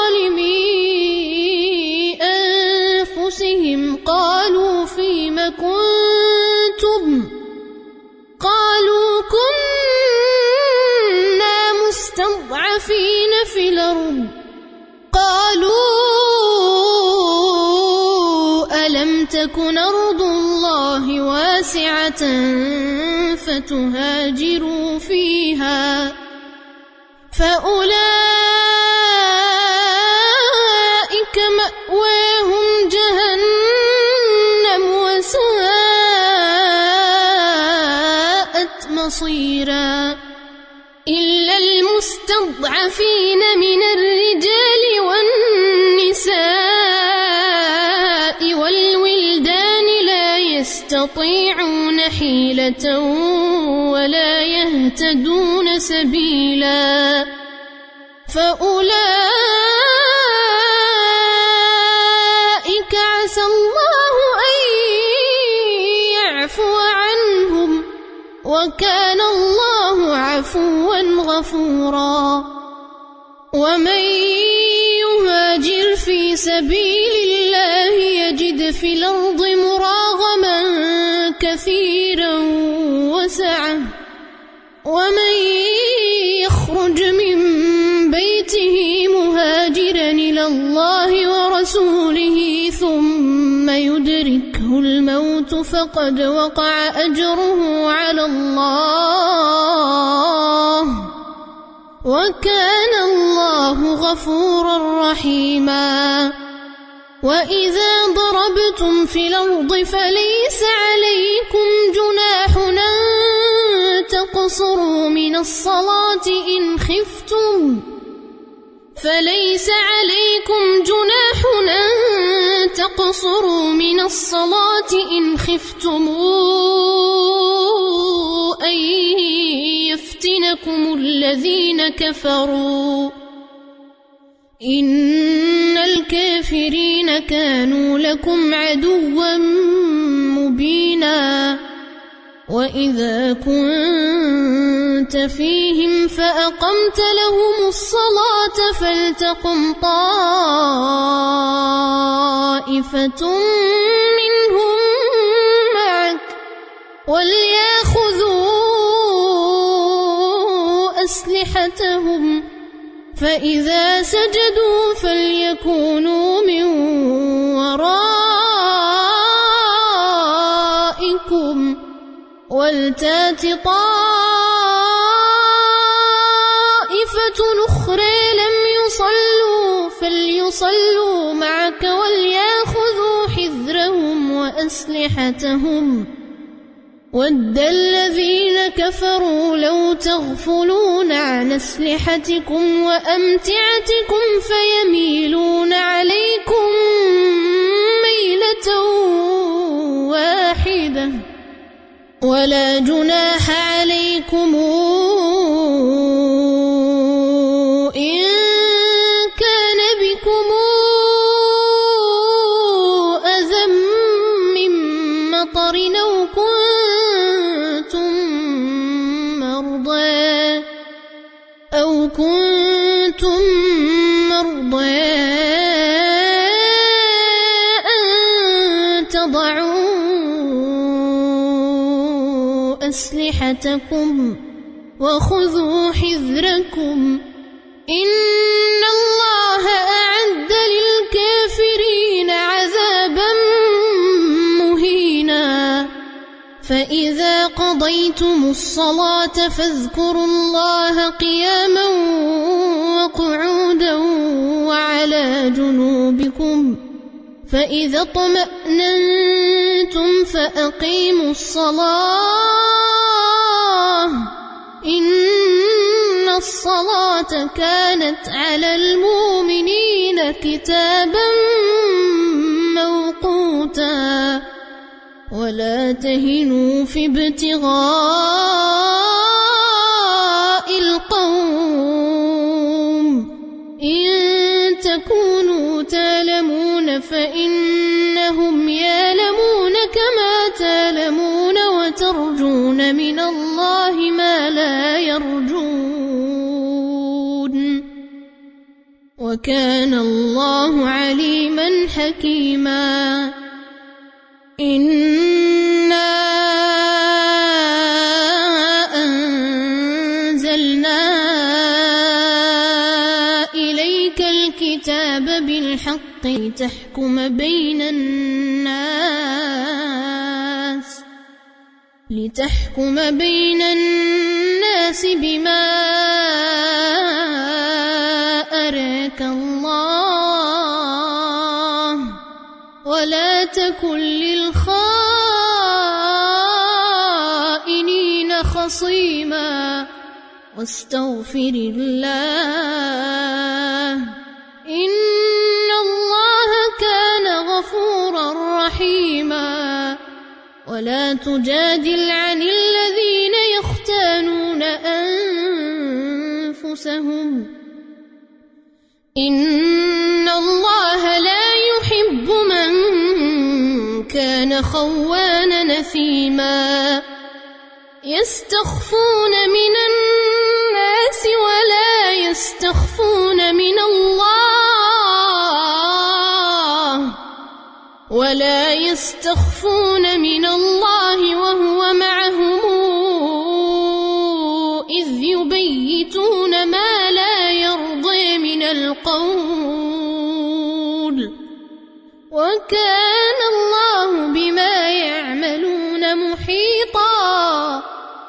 ظالمي أنفسهم قالوا فيم كنتم قالوا كنا مستضعفين في الأرض قالوا ألم تكن أرض الله واسعة فتهاجروا فيها فأولئك مأواهم جهنم وساءت مصيرا. إلا المستضعفين من الرجال والنساء والولدان لا يستطيعون حيلة ولا يهتدون سبيلا فأولئك عسى الله أن يعفو عنهم وكان الله عفوا غفورا. ومن يهاجر في سبيل الله يجد في الأرض مراغما كثيرا وسعة ومن يخرج من بيته مهاجرا إلى الله ورسوله ثم يدركه الموت فقد وقع أجره على الله وكان الله غفورا رحيما. وإذا ضربتم في الأرض فليس عليكم جناح أن تقصروا من الصلاة إن خفتم أن يفتنكم الذين كفروا إن الكافرين كانوا لكم عدوا مبينا وإذا كنت فيهم فأقمت لهم الصلاة فلتقم طائفة منهم معك وليأخذوا أسلحتهم فإذا سجدوا فليكونوا من ورائكم ولتات طائفة أخرى لم يصلوا فليصلوا معك وليأخذوا حذرهم وأسلحتهم ود الذين كفروا لو تغفلون عن أسلحتكم وأمتعتكم فيميلون عليكم ميلة واحدة ولا جناح عليكم إن كان بكم أذى من مطر أو كنتم مرضى أن تضعوا أسلحتكم وخذوا حذركم إن الله أعد للكافرين عذابا مهينا فإذا قضيتم الصلاة فاذكروا الله قياما وقعودا وعلى جنوبكم فإذا اطمأننتم فأقيموا الصلاة إن الصلاة كانت على المؤمنين كتابا موقوتا ولا تهنوا في ابتغاء القوم إن تكونوا تألمون فإنهم يألمون كما تألمون وترجون من الله ما لا يرجون وكان الله عليما حكيما إنا أنزلنا إليك الكتاب بالحق لتحكم بين الناس بما أراك الله ولا تكن للخائنين خصيما واستغفر الله إن الله كان غفورا رحيما ولا تجادل عن الذين يختانون أنفسهم إن الله لا يحب من كان خوانا نثيما يستخفون من الناس ولا يستخفون من الله وهو معهم إذ يبيتون ما لا يرضي من القول وكان الله بما يعملون محيطا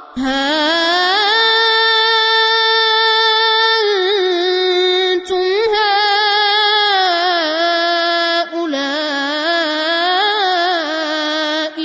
أنتم هؤلاء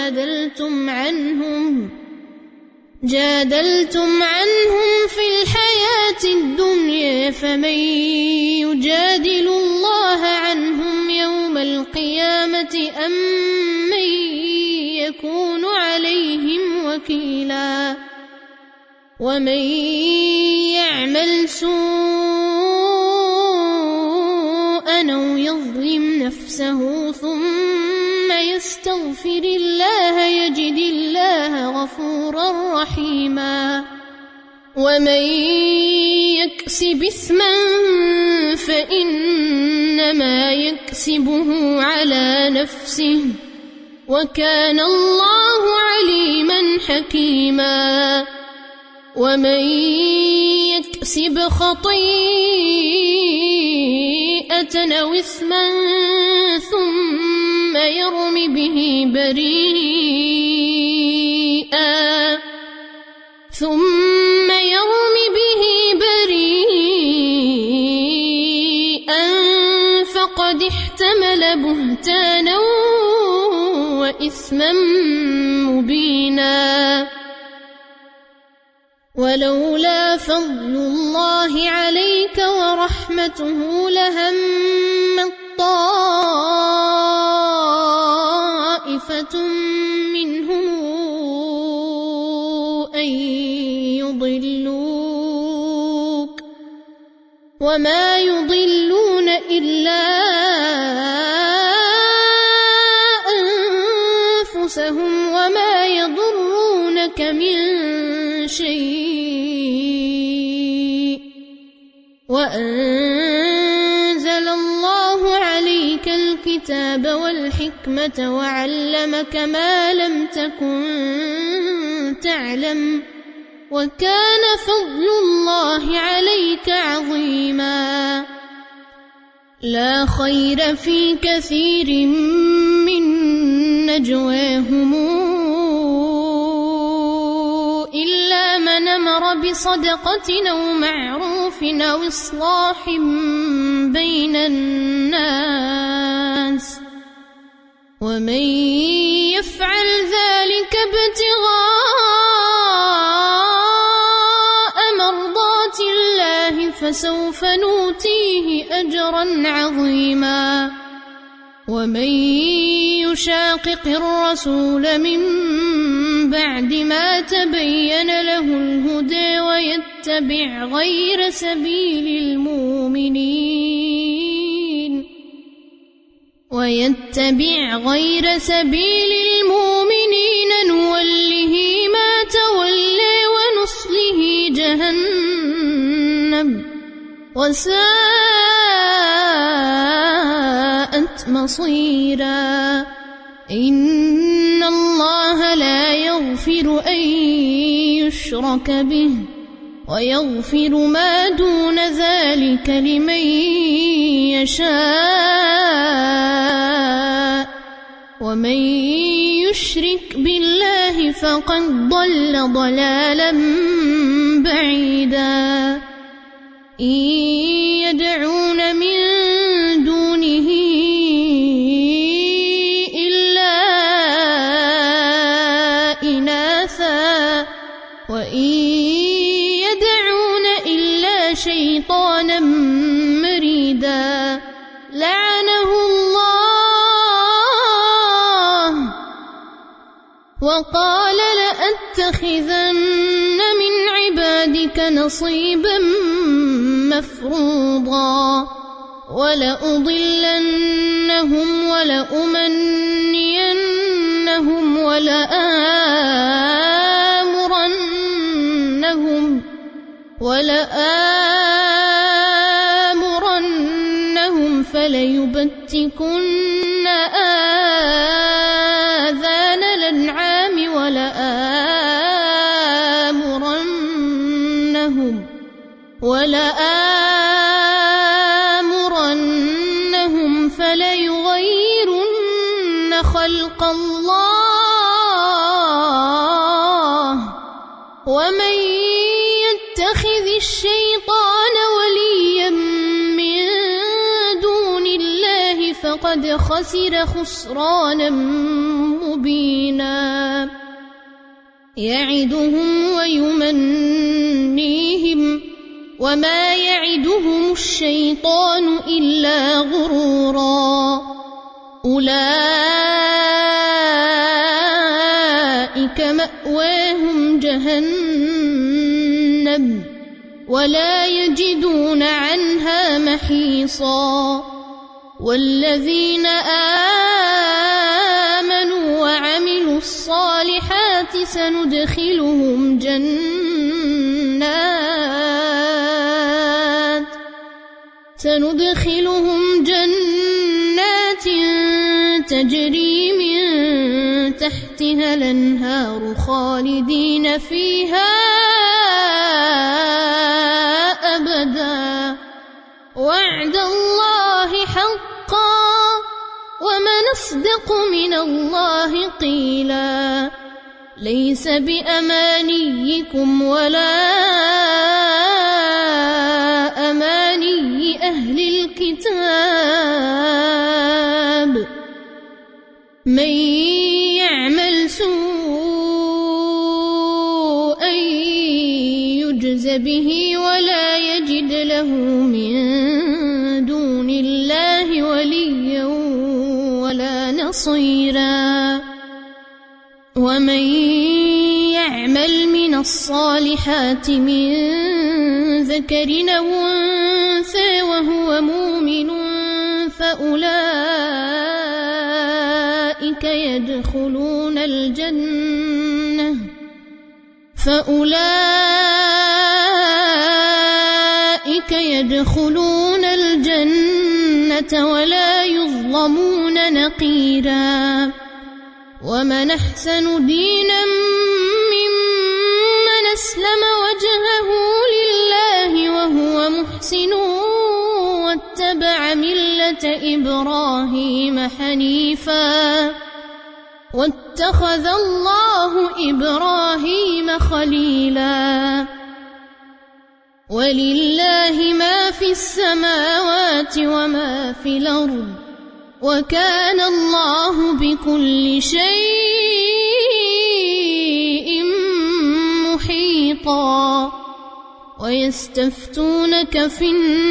جادلتم عنهم في الحياة الدنيا فمن يجادل الله عنهم يوم القيامة أم من يكون عليهم وكيلا ومن يعمل سوءا نفسه ثم يستغفر الله يجد الله غفورا رحيما ومن يكسب إثما فإنما يكسبه على نفسه وكان الله عليما حكيما ومن يكسب خطيئة أو إثما ثم يرم به بريئا فقد احتمل بهتانا وإثما مبينا ولولا فضل الله عليك ورحمته لهمت طائفة منهم أن يضلوك وما يضلون إلا أنفسهم وما يضرونك من شيء وأنزل الله عليك الكتاب والحكمة وعلمك ما لم تكن تعلم وكان فضل الله عليك عظيما لا خير في كثير من نجواهم إلا من أمر بصدقة أو معروف أو إصلاح بين الناس ومن يفعل ذلك ابتغاء مرضات الله فسوف نؤتيه أجرا عظيما ومن يشاقق الرسول من بعد ما تبين له الهدى ويتبع غير سبيل المؤمنين نوله ما تولى ونصله جهنم وساءت مصيرا إن الله لا يغفر أن يشرك به ويغفر ما دون ذلك لمن يشاء ومن يشرك بالله فقد ضل ضلالا بعيدا إن يدعون من دونه إلا إناثا وإن يدعون إلا شيطانا مريدا لعنه الله وقال لأتخذن من عبادك نصيبا مفروضا ولأضلنهم ولأمنينهم ولآمرنهم فليبتكن آذان الأنعام ولآمرنهم فليغيرن خلق الله ومن يتخذ الشيطان وليا من دون الله فقد خسر خسرانا مبينا يعدهم ويمنيهم وما يعدهم الشيطان إلا غرورا أولئك مأواهم جهنم ولا يجدون عنها محيصا والذين آمنوا وعملوا الصالحات سندخلهم جنات تجري من تحتها الأنهار خالدين فيها أبدا وعد الله حقا ومن أصدق من الله قيلا ليس بأمانيكم ولا أماني أهل الكتاب من يعمل سوءا يجز به ولا يجد له من دون الله وليا ولا نصيرا ومن يعمل من الصالحات من ذكر أو أنثى وهو مؤمن فأولئك يدخلون الجنة ولا يظلمون نقيرا ومن أحسن دينا ممن أسلم وجهه لله وهو محسن واتبع ملة إبراهيم حنيفا واتخذ الله إبراهيم خليلا ولله ما في السماوات وما في الأرض وكان الله بكل شيء محيطا ويستفتونك في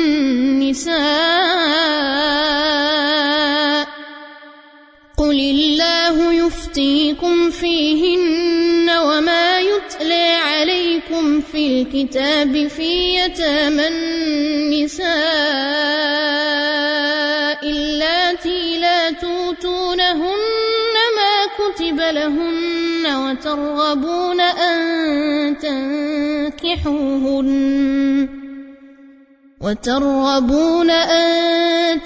النساء قل الله يفتيكم فيهن وما يتلى عليكم في الكتاب في يتامى النساء اللاتي لا توتونهن ما كتب لهن وترغبون أن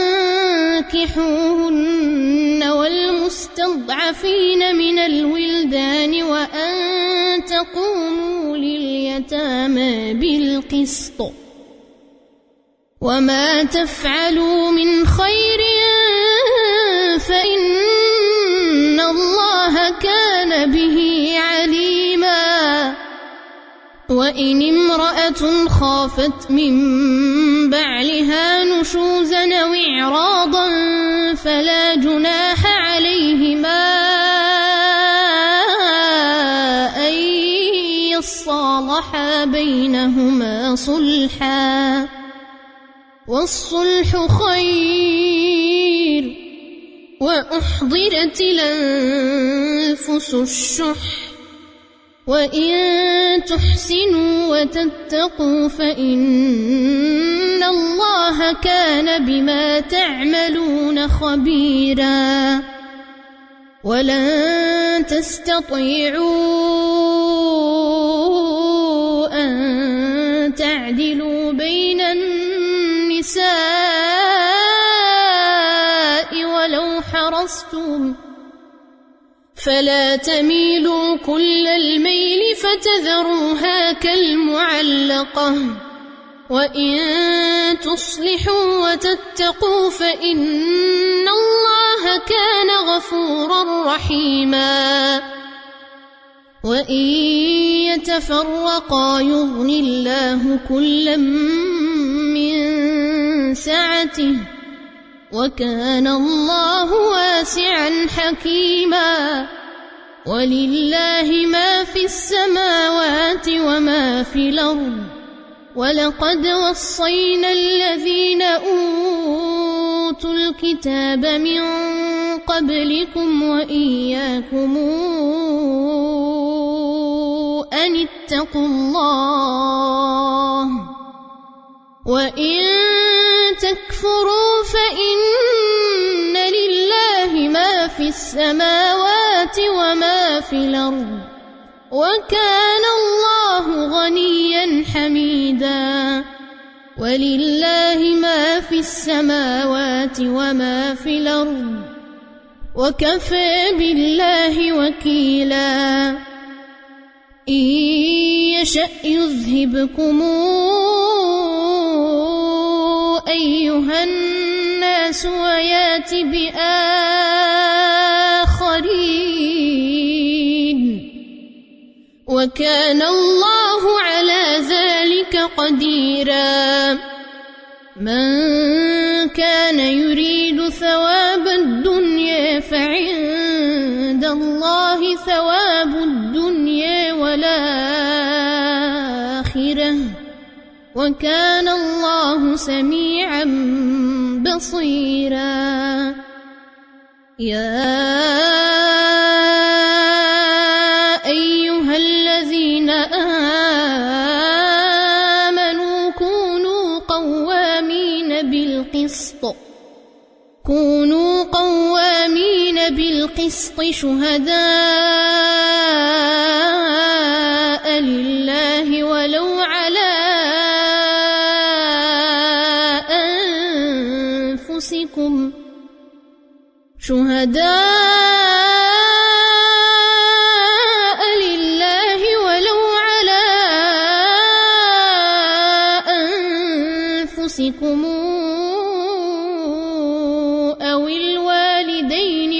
تنكحوهن والمستضعفين من الولدان وأن تقوموا لليتامى بالقسط وما تفعلوا من خير فإن الله كان به عليما وإن امرأة خافت من بعلها نشوزا أو إعراضا فلا جناح عليهما أن يصالحا بينهما صلحا والصلح خير وأحضرت الأنفس الشح وإن تحسنوا وتتقوا فإن الله كان بما تعملون خبيرا ولن تستطيعوا أن تعدلوا بين النساء ولو حرصتم فلا تميلوا كل الميل فتذروها كالمعلقة وإن تصلحوا وتتقوا فإن الله كان غفورا رحيما وإن يتفرقا يغن الله كلا من سعته وكان الله واسعا حكيما ولله ما في السماوات وما في الأرض ولقد وصينا الذين أوتوا الكتاب من قبلكم وإياكم أن اتقوا الله وإن تكفروا فإن السماوات وما في الأرض وكان الله غنيا حميدا ولله ما في السماوات وما في الأرض وكفى بالله وكيلا إن يشأ يذهبكم أيها الناس ويات بآخرين وكان الله على ذلك قديرا من كان يريد ثواب الدنيا فعند الله ثواب الدنيا والآخرة وكان الله سميعا بصيرا يا أيها الذين آمنوا كونوا قوامين بالقسط شهداء لله ولو على أنفسكم أو الوالدين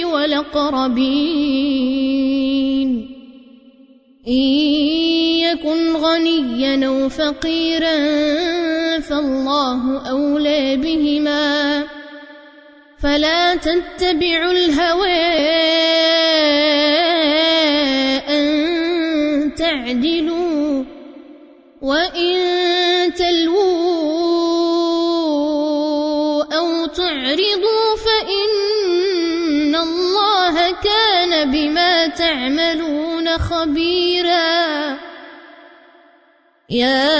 والأقربين إن يكن غنيا أو فقيرا فالله أولى بهما فلا تتبعوا الهوى أن تعدلوا وإن تلووا أو تعرضوا فإن الله كان بما تعملون خبيرا يا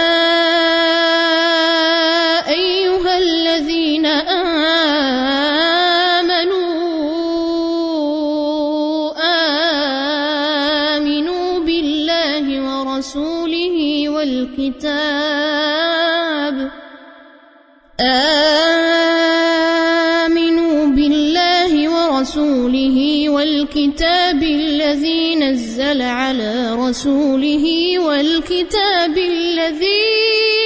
أيها الذين آمنوا بالله ورسوله والكتاب الذي نزل على رسوله والكتاب الذي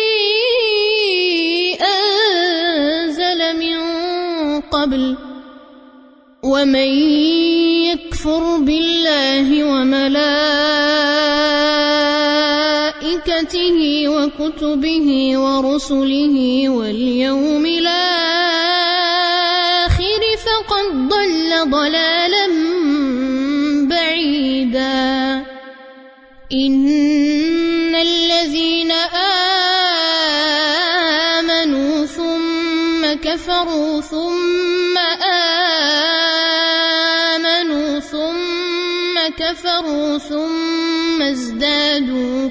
أنزل من قبل ومن يكفر بالله وملائكته وكتبه ورسله واليوم الآخر فقد ضل ضلالا بعيدا إن الذين آمنوا ثم كفروا ثم آمنوا ثم كفروا ثم ازدادوا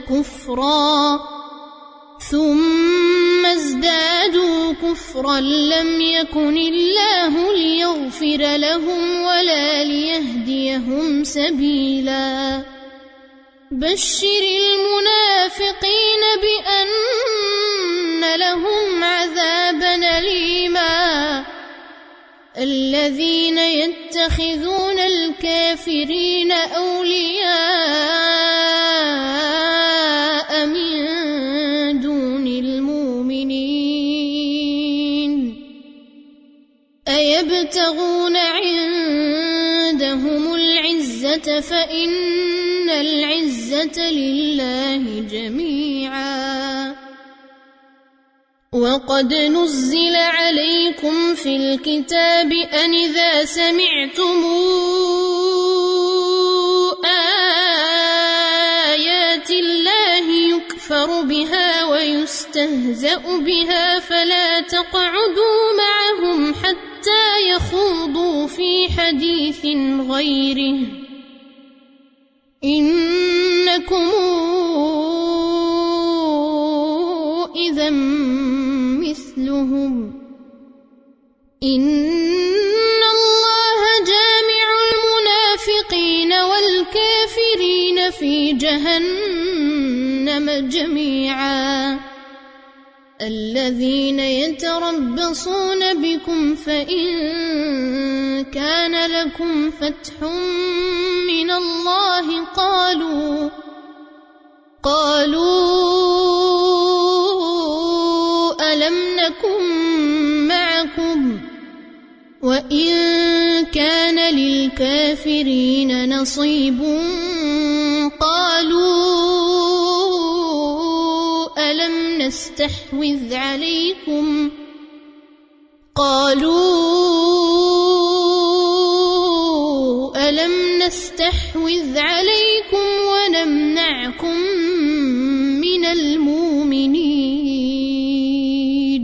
كفرا لم يكن الله ليغفر لهم ولا ليهديهم سبيلا بشر المنافقين بأن لهم عذابا أليما الذين يتخذون الكافرين أولياء من دون المؤمنين أيبتغون عندهم العزة فإن العزة لله جميعا وقد نزل عليكم في الكتاب أن إذا سمعتم آيات الله يكفر بها ويستهزأ بها فلا تقعدوا معهم حتى يخوضوا في حديث غيره إنكم إذا مثلهم إن الله جامع في جهنم جميعا الذين يتربصون بكم فإن كان لكم فتح من الله قالوا ألم نكن معكم وإن كان للكافرين نصيب قالوا ألم نستحوذ عليكم ونمنعكم من المؤمنين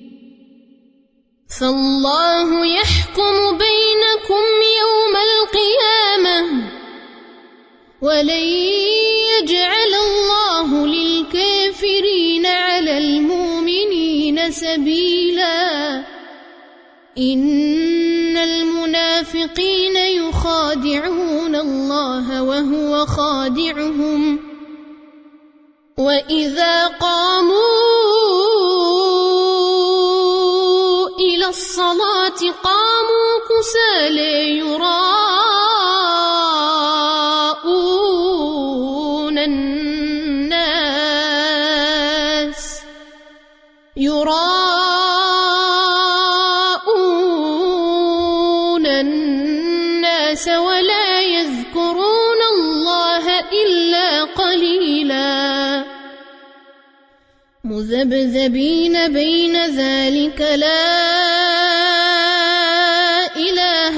فالله يحكم بينكم يوم القيامة ولن يجعل الله للكافرين على المؤمنين سبيلا إن المنافقين يخادعون الله وهو خادعهم وإذا قاموا إلى الصلاة قاموا كسالى يراءون الناس ولا يذكرون الله إلا قليلا مذبذبين بين ذلك لا إله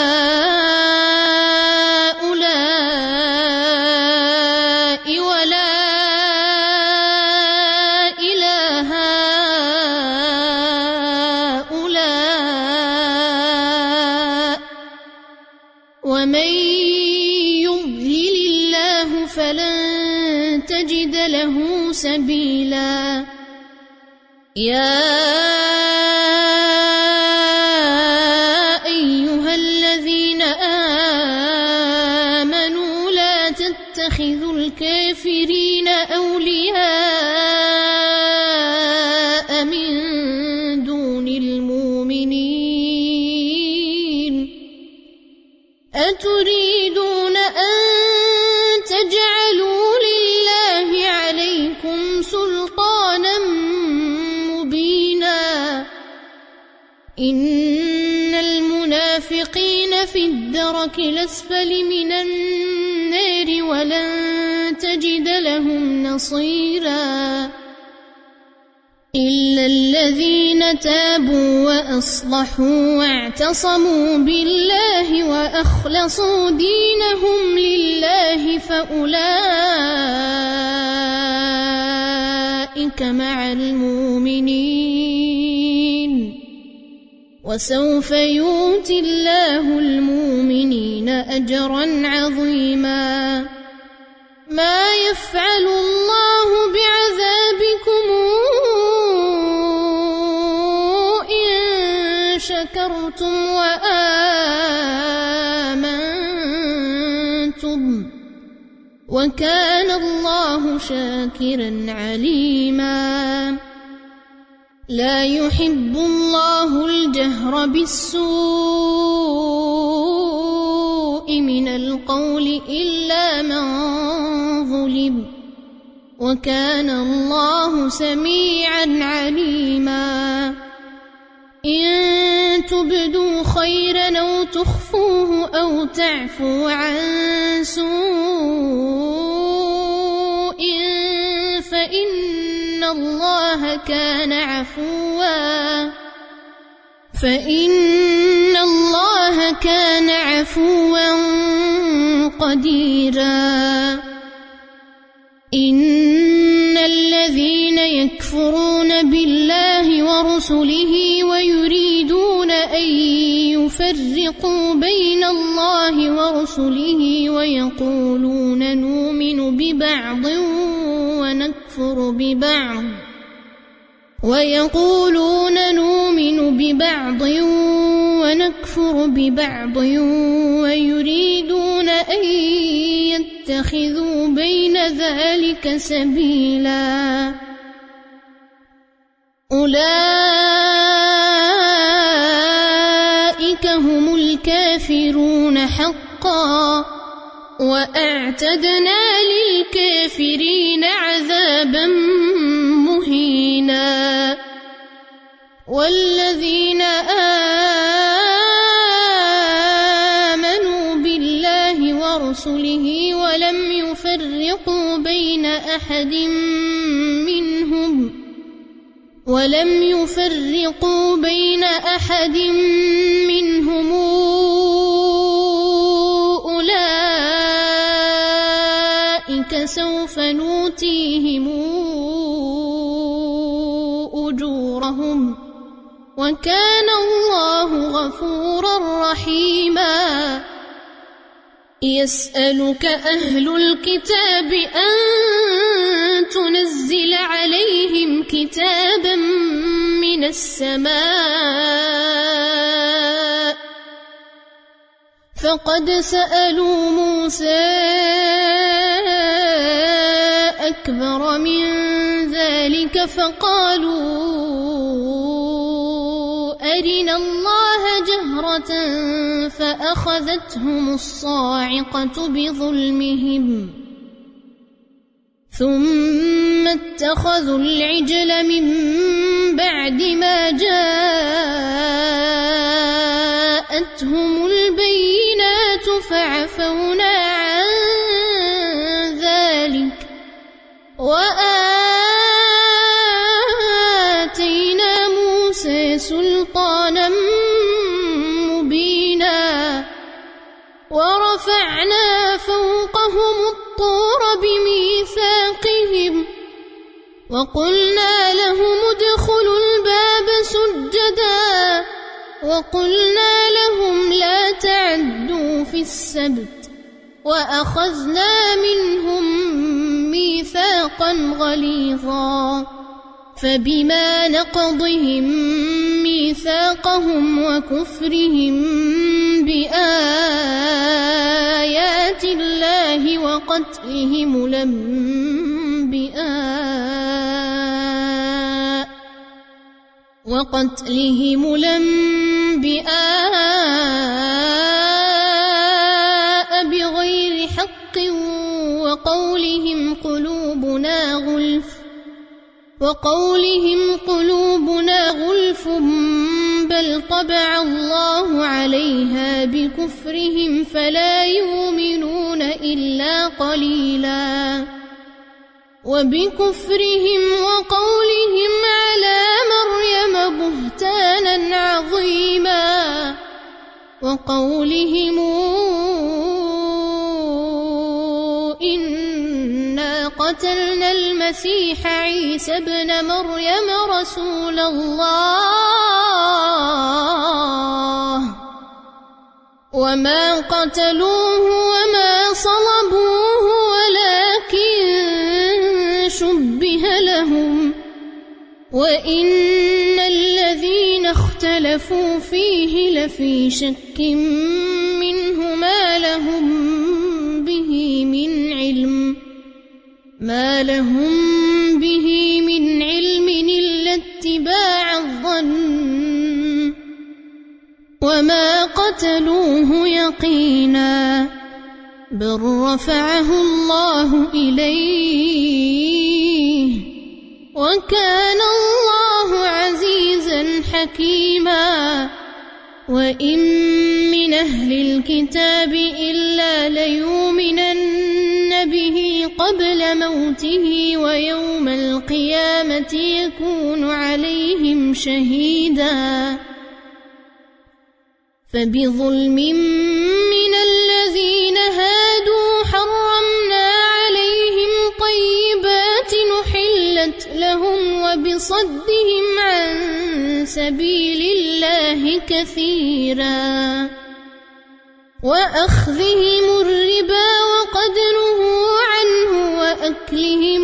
هؤلاء ولا إله هؤلاء ومن يضلل الله فلن تجد له سبيلا يا أيها الذين آمنوا لا تتخذوا الكافرين أولياء من دون المؤمنين أتريدون أن تجعلوا لله عليكم سلطانا مبينا إن المنافقين في الدرك الأسفل من النار ولن تجد لهم نصيرا إلا الذين تابوا وأصلحوا واعتصموا بالله وأخلصوا دينهم لله فأولئك مع المؤمنين وسوف يؤتي الله المؤمنين أجرا عظيما ما يفعل الله بعذابكم شكرتم وآمنتم وكان الله شاكرا عليما لا يحب الله الجهر بالسوء من القول إلا من ظلم وكان الله سميعا عليما إن تبدوا خيرا أو تخفوه أو تعفوا عن سوء فإن الله كان عفوا قديرا إن الذين يكفرون بالله ورسله ويريدون أن يفرقوا بين الله ورسله ويقولون نؤمن ببعض ونكفر ببعض ويريدون أن يتخذوا بين ذلك سبيلا أولئك هم الكافرون حقا وأعتدنا للكافرين عذابا مهينا والذين آمنوا بالله ورسله ولم يفرقوا بين أحد منهم أولئك سوف نؤتيهم أجورهم وكان الله غفورا رحيما يسألك أهل الكتاب أن تنزل عليهم كتابا من السماء فقد سألوا موسى أكبر من ذلك فقالوا أرنا الله جهرة فأخذتهم الصاعقة بظلمهم ثم اتخذوا العجل من بعد ما جاءتهم البينات فعفونا عن ذلك وآتينا موسى سلطانا مبينا ورفعنا فوقهم الطور بميثاقهم وقلنا لهم ادخلوا الباب سجدا وقلنا لهم لا تعدوا في السبت وأخذنا منهم ميثاقا غليظا فبما نقضهم ميثاقهم وكفرهم بآيات الله وقتلهم الأنبياء بغير حق وقولهم قلوبنا غلف بل طبع الله عليها بكفرهم فلا يؤمنون إلا قليلا وبكفرهم وقولهم على مريم بهتانا عظيما وقولهم إنا قتلنا المسيح عيسى ابن مريم رسول الله وما قتلوه وما صلبوه ولكن شبه لهم وإن الذين اختلفوا فيه لفي شك منه ما لهم به من علم إلا اتباع الظن وما قتلوه يقينا بل رفعه الله إليه وكان الله عزيزا حكيما وإن من أهل الكتاب إلا ليؤمنن به قبل موته ويوم القيامة يكون عليهم شهيدا فبظلم من الذين هادوا حرمنا عليهم طيبات أحلت لهم وبصدهم عن سبيل الله كثيرا وأخذهم الربا وقد نهوا عنه وأكلهم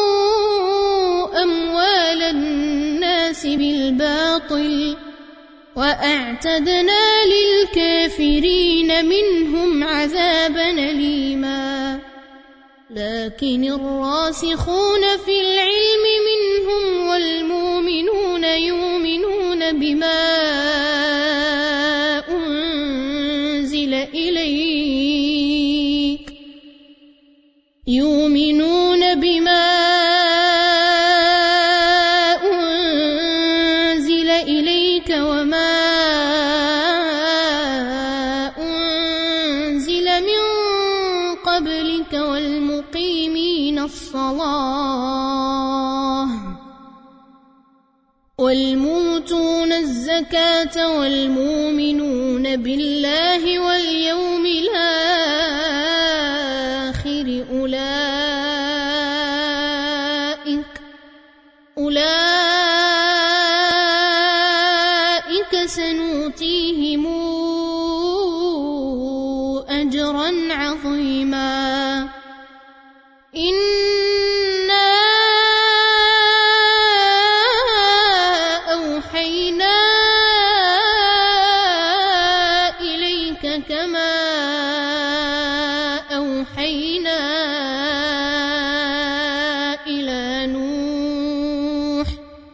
أموال الناس بالباطل وأعتدنا للكافرين منهم عذابا أليما لكن الراسخون في العلم منهم والمؤمنون يؤمنون بما أنزل إليك وما أنزل من قبلك والموتون الزكاة والمؤمنون بالله واليوم الآخر أولئك سنؤتيهم أجرا عظيما إنا أوحينا إليك كما أوحينا إلى نوح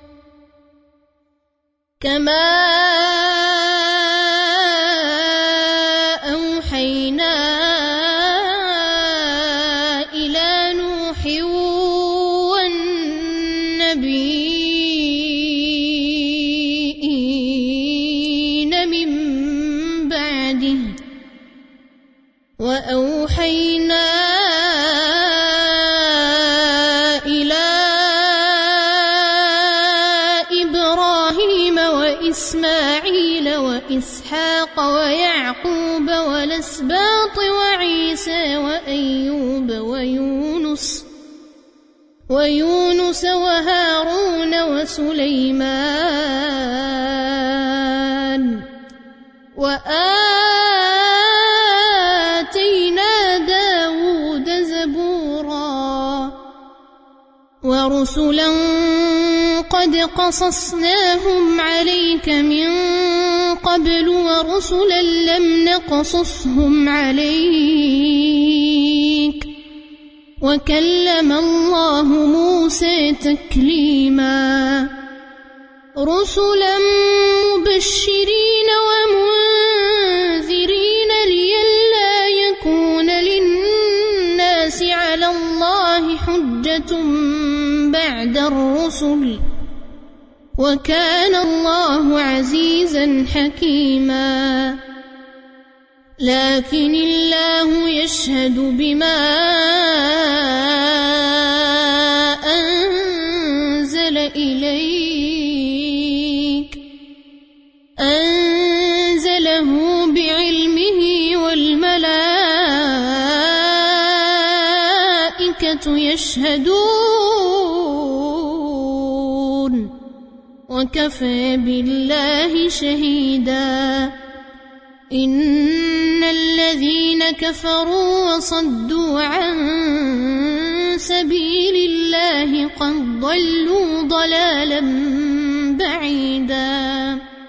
والنبيين من بعده وأوحينا إلى إبراهيم وإسماعيل وإسحاق ويعقوب والأسباط وعيسى وأيوب ويونس وهارون وسليمان وآتينا داود زبورا ورسلا قد قصصناهم عليك من قبل ورسلا لم نقصصهم عليك وكلم الله موسى تكليما رسلا مبشرين ومنذرين لئلا يكون للناس على الله حجة بعد الرسل وكان الله عزيزا حكيما لكن الله يشهد بما أنزل إليك أنزله بعلمه والملائكة يشهدون وكفى بالله شهيدا إن الذين كفروا وصدوا عن سبيل الله قد ضلوا ضلالا بعيدا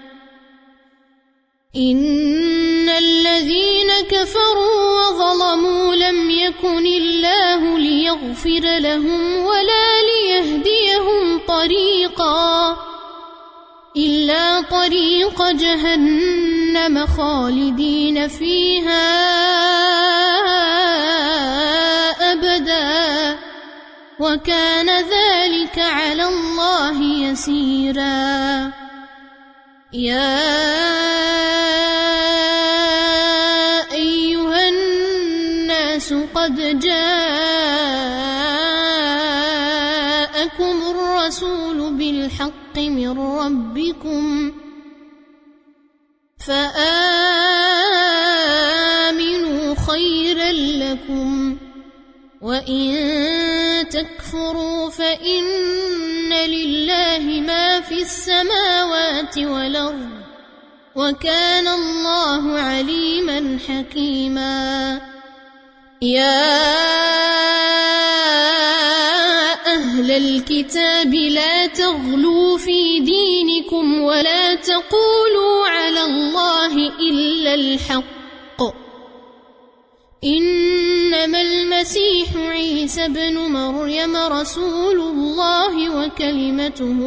إن الذين كفروا وظلموا لم يكن الله ليغفر لهم ولا ليهديهم طريقا إلا طريق جهنم خالدين فيها أبدا وكان ذلك على الله يسيرا يا أيها الناس قد جاءكم الرسول بالحق من ربكم فآمنوا خيرا لكم وإن تكفروا فإن لله ما في السماوات والأرض وكان الله عليما حكيما يا أهل الكتاب لا تغلوا في دينكم ولا تقولوا على الله إلا الحق إنما المسيح عيسى ابن مريم رسول الله وكلمته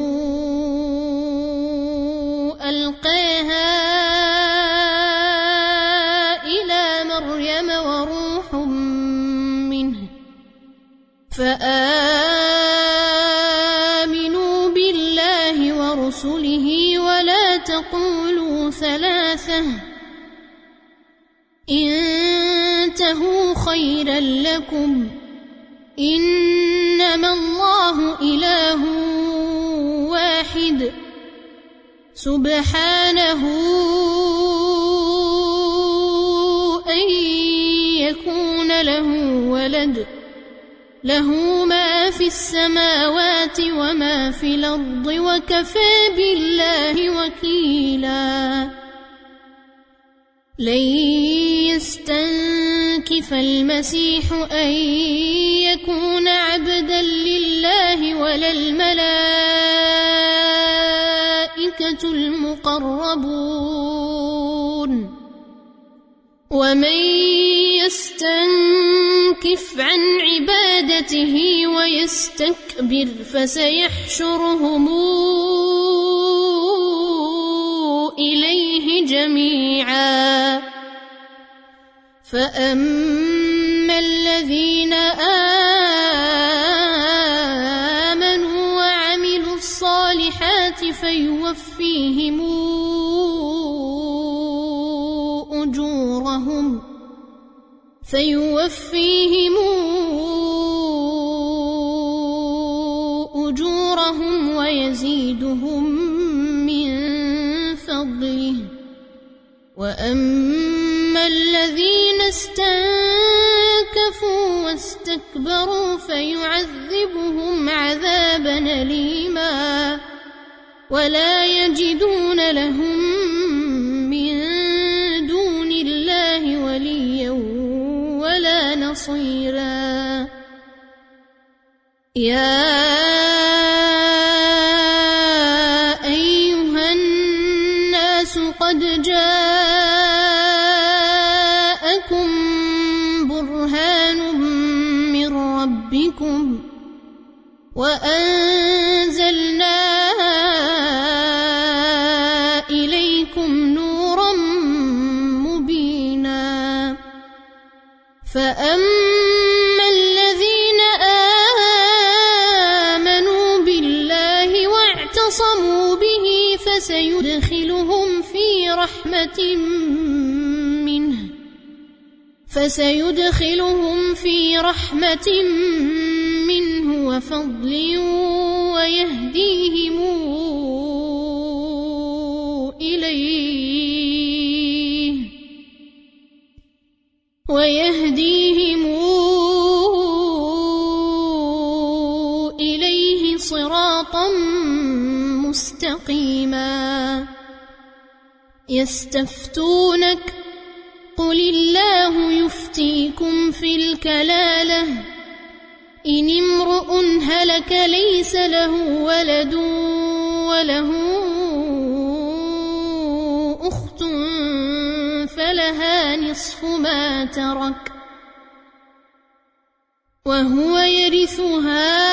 ألقاها إلى مريم وروح منه فآمنوا بالله ورسله ولا تقولوا ثلاثة انتهوا خيرا لكم إنما الله إله واحد سبحانه أن يكون له ولد له ما في السماوات وما في الأرض وكفى بالله وكيلا لن يستنكف المسيح أن يكون عبدا لله ولا الملائكة المقربون ومن يستنكف عن عبادته ويستكبر فسيحشرهم إليه جميعا فأما الذين آمنوا وعملوا الصالحات فيوفيهم أجورهم ويزيدهم من فضله وأما الذين استنكفوا واستكبروا فيعذبهم عذابا أليما ولا يجدون لهم من دون الله وليا ولا نصيرا يا أيها الناس قد جاءكم برهان من ربكم وأنزلنا إليكم نورا مبينا فأما الذين آمنوا بالله واعتصموا به فسيدخلهم في رحمة منه وفضل ويهديهم إليه صراطا مستقيما يستفتونك قل الله يفتيكم في الكلالة إن امرؤ هلك ليس له ولد وله أخت فلها نصف ما ترك وهو يرثها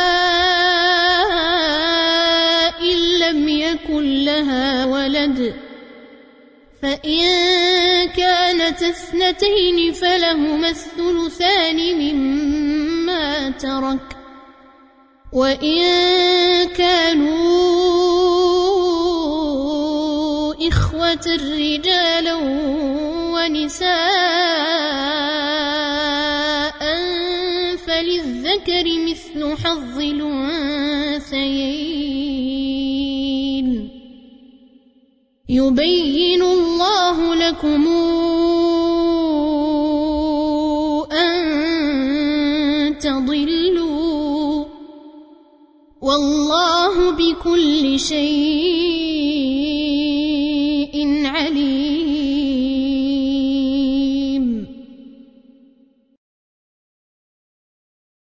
إن لم يكن لها ولد فإن كانت اثنتين فلهما الثلثان مما ترك وإن كانوا إخوة رجالا ونساء فللذكر مثل حظ الأنثيين يبين الله لكم أن تضلوا والله بكل شيء عليم